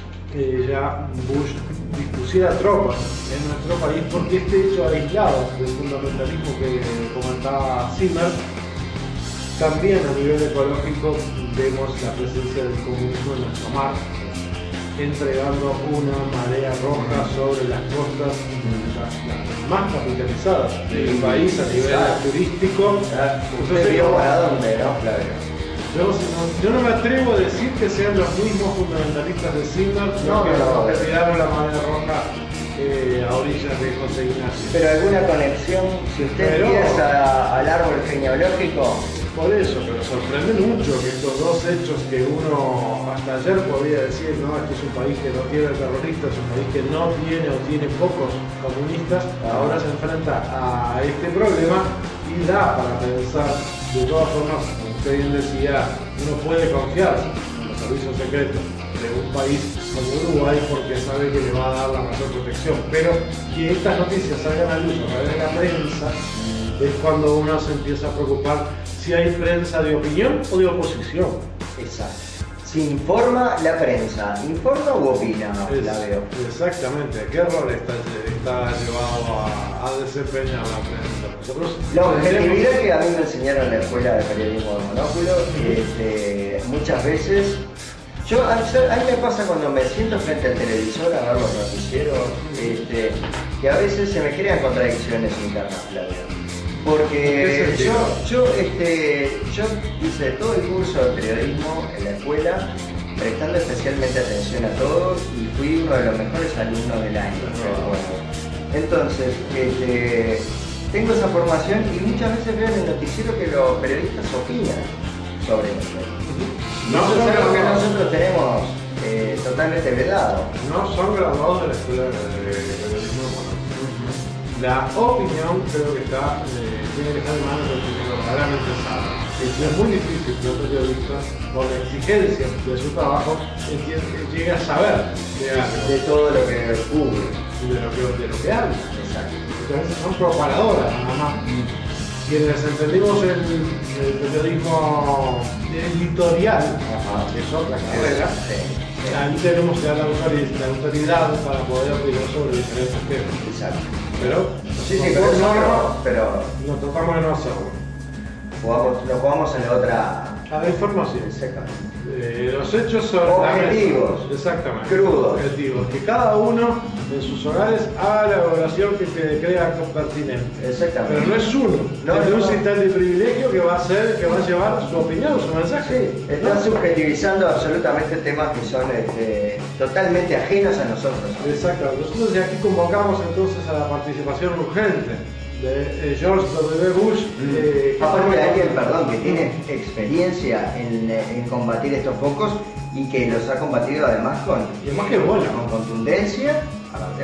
ya Bush dispusiera tropas en nuestro país, porque este hecho aislado del fundamentalismo que comentaba Zimmer, también a nivel ecológico vemos la presencia del comunismo en nuestro mar, entregando una marea roja sobre las costas las más capitalizadas del país a nivel turístico. ¿Usted vio para dónde, no, Flavio? Yo no me atrevo a decir que sean los mismos fundamentalistas de Zimmer los que retiraron la marea roja a orillas de José Ignacio. Pero alguna conexión, si usted empieza al árbol genealógico. Por eso, pero sorprende mucho que estos dos hechos que uno hasta ayer podía decir, no, este es un país que no tiene terroristas, es un país que no tiene o tiene pocos comunistas, ahora se enfrenta a este problema y da para pensar. De todas formas, como usted bien decía, uno puede confiar en los servicios secretos de un país como Uruguay porque sabe que le va a dar la mayor protección, pero que estas noticias salgan a luz a través de la prensa es cuando uno se empieza a preocupar si hay prensa de opinión o de oposición. Exacto. Si informa la prensa, ¿informa u opina? La veo. Exactamente. ¿Qué rol está llevado a desempeñar la prensa? Nosotros la objetividad que a mí me enseñaron en la escuela de periodismo de Monóculo, muchas veces, a mí me pasa cuando me siento frente al televisor a ver los noticieros, que a veces se me crean contradicciones internas, Flavio. Porque yo hice todo el curso de periodismo en la escuela, prestando especialmente atención a todos, y fui uno de los mejores alumnos del año. Entonces, tengo esa formación y muchas veces veo en el noticiero que los periodistas opinan sobre eso. No es algo que nosotros tenemos totalmente vedado. No son graduados de la escuela de periodismo. La opinión creo que tiene que estar en manos de quienes verdaderamente saben. Es muy difícil que un periodista, por la exigencia de su trabajo, llegue a saber de todo lo que cubre, de lo que habla. Exacto. Entonces son propagadoras nada más. quienes entendimos el periodismo editorial, que es otra carrera, ahí tenemos ya la autoridad para poder opinar sobre diferentes temas. Exacto. Pero nos tratamos de no hacerlo. Nos jugamos en la otra. A la información. Exactamente. Los hechos son objetivos, exactamente, crudos, objetivos, que cada uno en sus hogares haga la evaluación que crea pertinente. Exactamente. Pero no es uno, es un sistema de privilegio que va a llevar su opinión, su mensaje. Sí, están subjetivizando absolutamente temas que son totalmente ajenos a nosotros. Exacto. Nosotros de aquí convocamos entonces a la participación urgente de George W. Bush. Aparte de alguien, perdón, que tiene experiencia en combatir estos focos y que los ha combatido además con contundencia. Aparte,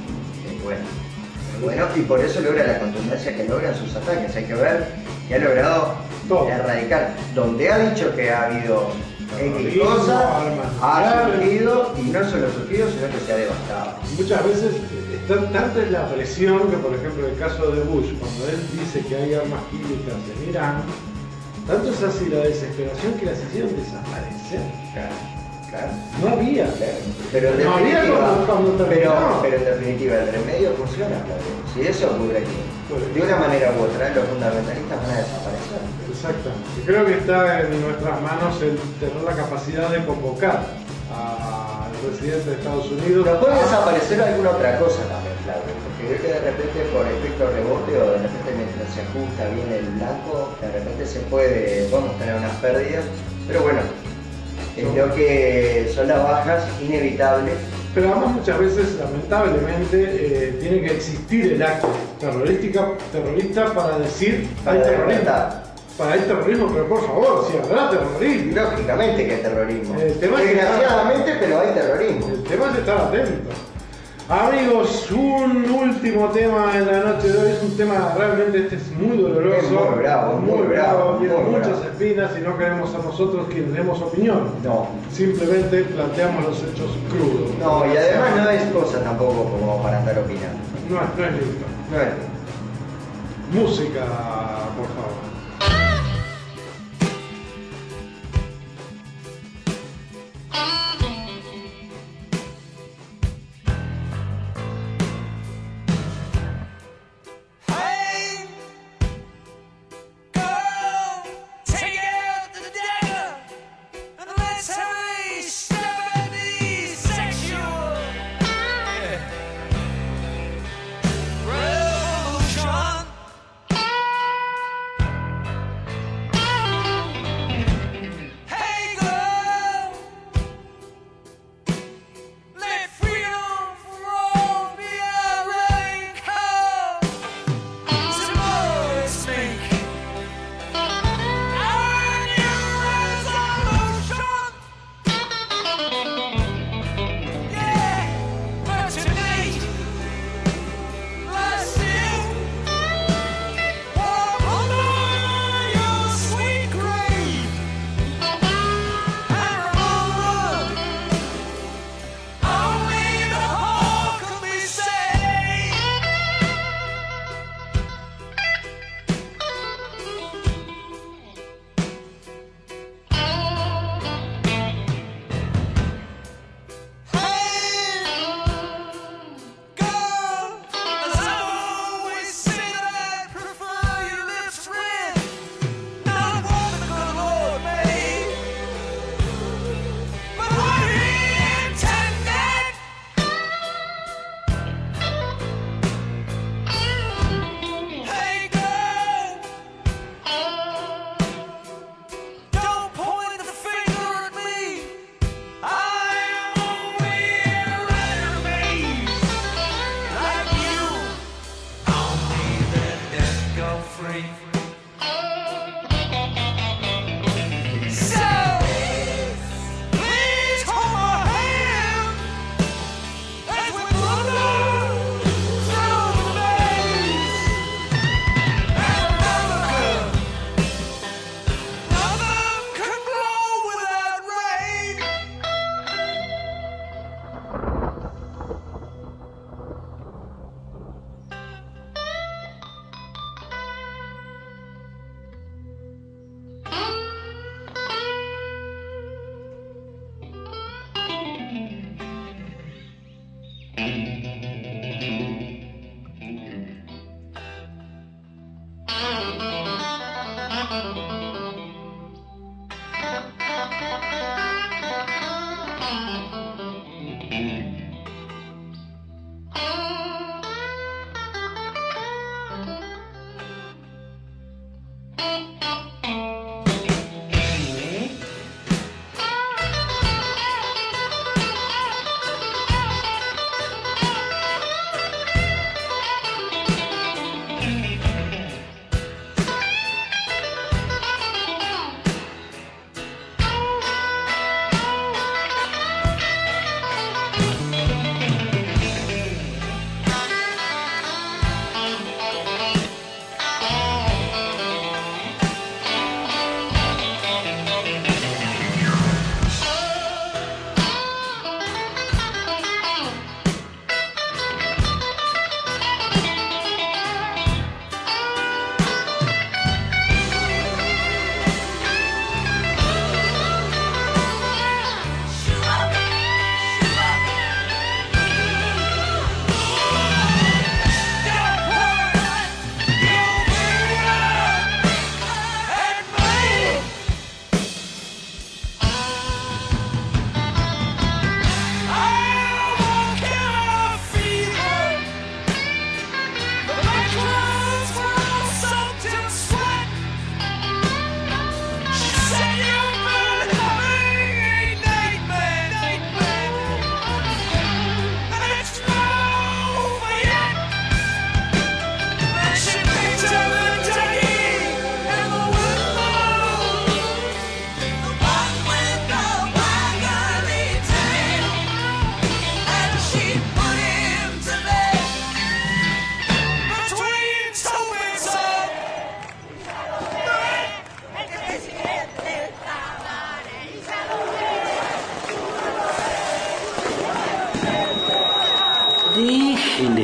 bueno, y por eso logra la contundencia que logra en sus ataques. Hay que ver que ha logrado erradicar. Donde ha dicho que ha habido X cosa, ha surgido, y no solo surgido, sino que se ha devastado. Muchas veces tanta es la presión que, por ejemplo, en el caso de Bush, cuando él dice que hay armas químicas en Irán, tanto es así la desesperación que las hicieron desaparecer. Claro. No había. Pero en no había pero en definitiva, el remedio funciona, claro. Si eso ocurre aquí, de una manera u otra, los fundamentalistas van a desaparecer. Exactamente. Creo que está en nuestras manos el tener la capacidad de convocar al presidente de Estados Unidos. Pero puede desaparecer alguna otra cosa también, Flavio, porque creo que de repente por efecto rebote o de repente mientras se ajusta bien el blanco, de repente podemos tener unas pérdidas, pero bueno, creo que son las bajas inevitables. Pero además muchas veces, lamentablemente, tiene que existir el acto terrorista para decir hay terrorismo, pero por favor, si habrá terrorismo. Lógicamente que hay terrorismo. Desgraciadamente, pero hay terrorismo. El tema es estar atento. Amigos, un último tema en la noche de hoy, es un tema realmente es muy doloroso. Es muy bravo, tiene muchas espinas y no queremos ser nosotros quienes demos opinión. No. Simplemente planteamos los hechos crudos. No, y además no es cosa tampoco como para andar opinando. No es lindo. No es lindo. Música, por favor.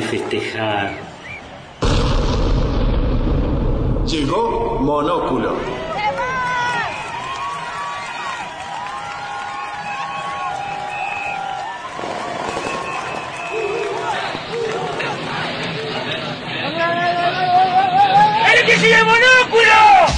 festejar. Llegó Monóculo. ¡El que sigue Monóculo!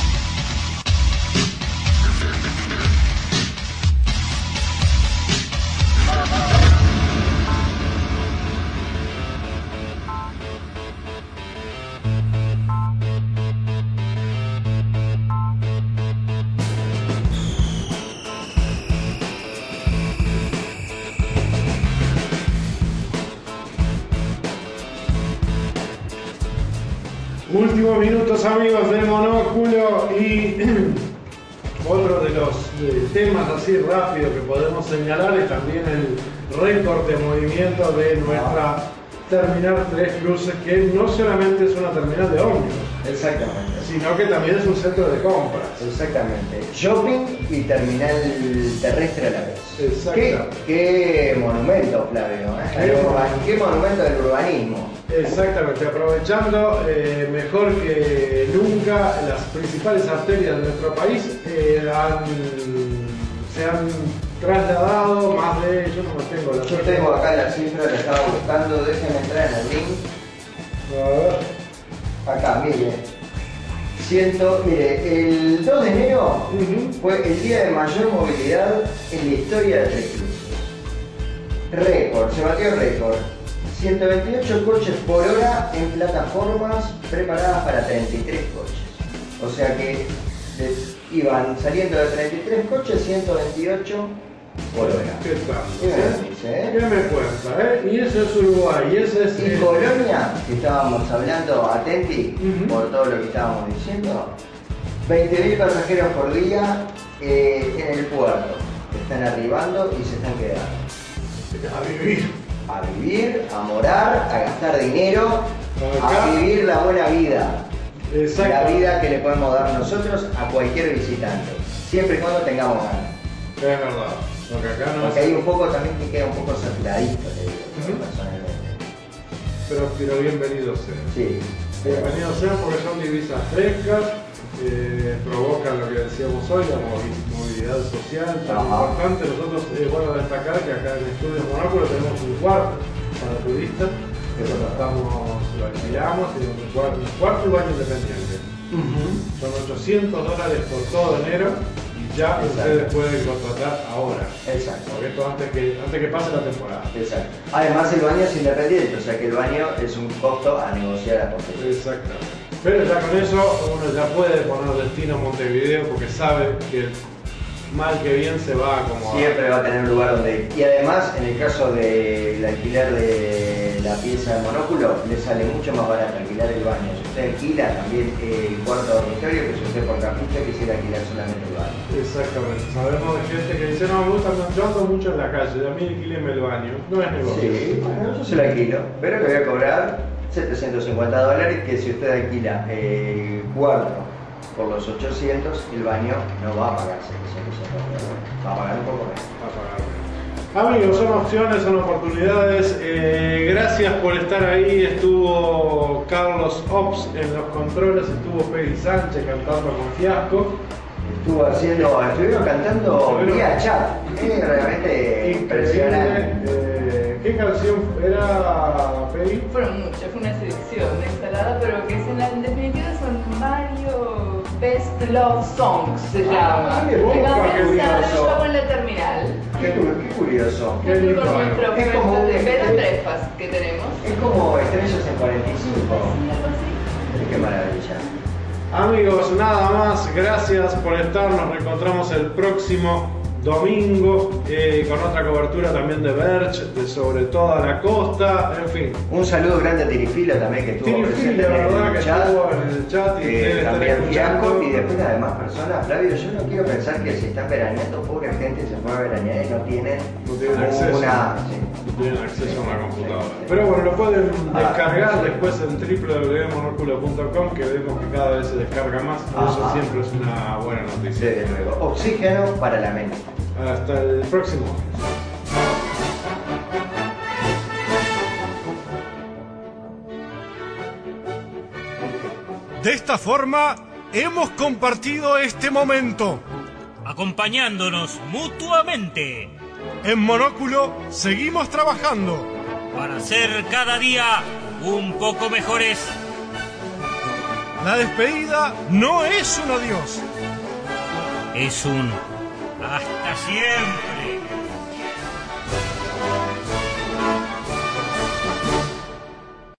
Últimos minutos, amigos de Monóculo, y otro de los temas así rápido que podemos señalar es también el récord de movimiento de nuestra Terminal Tres Cruces, que no solamente es una terminal de ómnibus, exactamente, sino que también es un centro de compras. Exactamente. Shopping y terminal terrestre a la vez. Exactamente. ¿Qué monumento, Flavio? ¿Qué monumento del urbanismo? Exactamente, aprovechando mejor que nunca las principales arterias de nuestro país se han trasladado más de... Yo no me tengo la... Yo tengo acá la cifra, la estaba buscando, déjenme entrar en el link. A ver. Acá, mire. Mire, el 2 de enero fue el día de mayor movilidad en la historia de Tres Cruces. Récord, se batió récord. 128 coches por hora en plataformas preparadas para 33 coches. O sea que iban saliendo de 33 coches, 128 por hora. ¿Qué tal? ¿Qué ¿Qué me cuenta? Y eso es Uruguay, y ese es... Y Colonia, que estábamos hablando, atenti, por todo lo que estábamos diciendo, 20.000 pasajeros por día en el puerto. Están arribando y se están quedando. A vivir. A vivir, a morar, a gastar dinero, a vivir la buena vida. La vida que le podemos dar nosotros a cualquier visitante, siempre y cuando tengamos ganas. Es verdad. Porque hay un poco también que queda un poco saturadito, le digo, personalmente. Pero bienvenidos sean. Sí. Bienvenidos sean porque son divisas frescas, provocan lo que decíamos hoy, la movilidad social tan importante. Nosotros es bueno destacar que acá en Estudios Monóculo tenemos un cuarto para turistas, que lo alquilamos, y un cuarto y baño independiente. Son $800 por todo enero. Ya ustedes pueden contratar ahora. Exacto. Porque esto antes que pase la temporada. Exacto. Además el baño es independiente, o sea que el baño es un costo a negociar a posteriori. Exactamente. Pero ya con eso uno ya puede poner destino a Montevideo porque sabe que mal que bien se va a acomodar. Siempre va a tener un lugar donde ir. Y además, en el caso del alquiler de la pieza de Monóculo, le sale mucho más barato alquilar el baño. Si usted alquila también el cuarto dormitorio, que si usted por capricho quisiera alquilar solamente el baño. Exactamente. Sabemos de gente que dice, no, me gusta, yo ando mucho en la calle, a mí alquíleme el baño. No es negocio. Sí, bueno, yo se lo alquilo, pero le voy a cobrar $750, que si usted alquila el cuarto por los 800, el baño no va a pagar $750, va a pagar un poco menos. Amigos, son opciones, son oportunidades. Gracias por estar ahí. Estuvo Carlos Ops en los controles, estuvo Peggy Sánchez cantando con Fiasco. Estuvieron cantando vía chat. Realmente impresionante. ¿Qué canción era, Peggy? Fueron muchas, fue una selección instalada, pero que en definitiva son varios Best Love Songs, se llama. Qué curioso. En la terminal. Qué curioso. Con nuestro es como de bed and breakfast que tenemos. Es como Estrellas en 45. Qué maravilla. Amigos, nada más, gracias por estar, nos reencontramos el próximo domingo con otra cobertura también de Verge, de sobre toda la costa, en fin. Un saludo grande a Tirifilo también, que estuvo presente en el chat, y también Fiasco, y después las demás personas. Flavio, yo no quiero pensar que si están veraneando, pobre gente se fue a veranear y no tienen acceso. No tienen acceso a una computadora. Pero bueno, lo pueden descargar después en www.monoculo.com, que vemos que cada vez se descarga más. Eso siempre es una buena noticia. Desde luego. Oxígeno para la mente. Hasta el próximo. De esta forma, hemos compartido este momento. Acompañándonos mutuamente. En Monóculo seguimos trabajando. Para ser cada día un poco mejores. La despedida no es un adiós. Es un hasta siempre.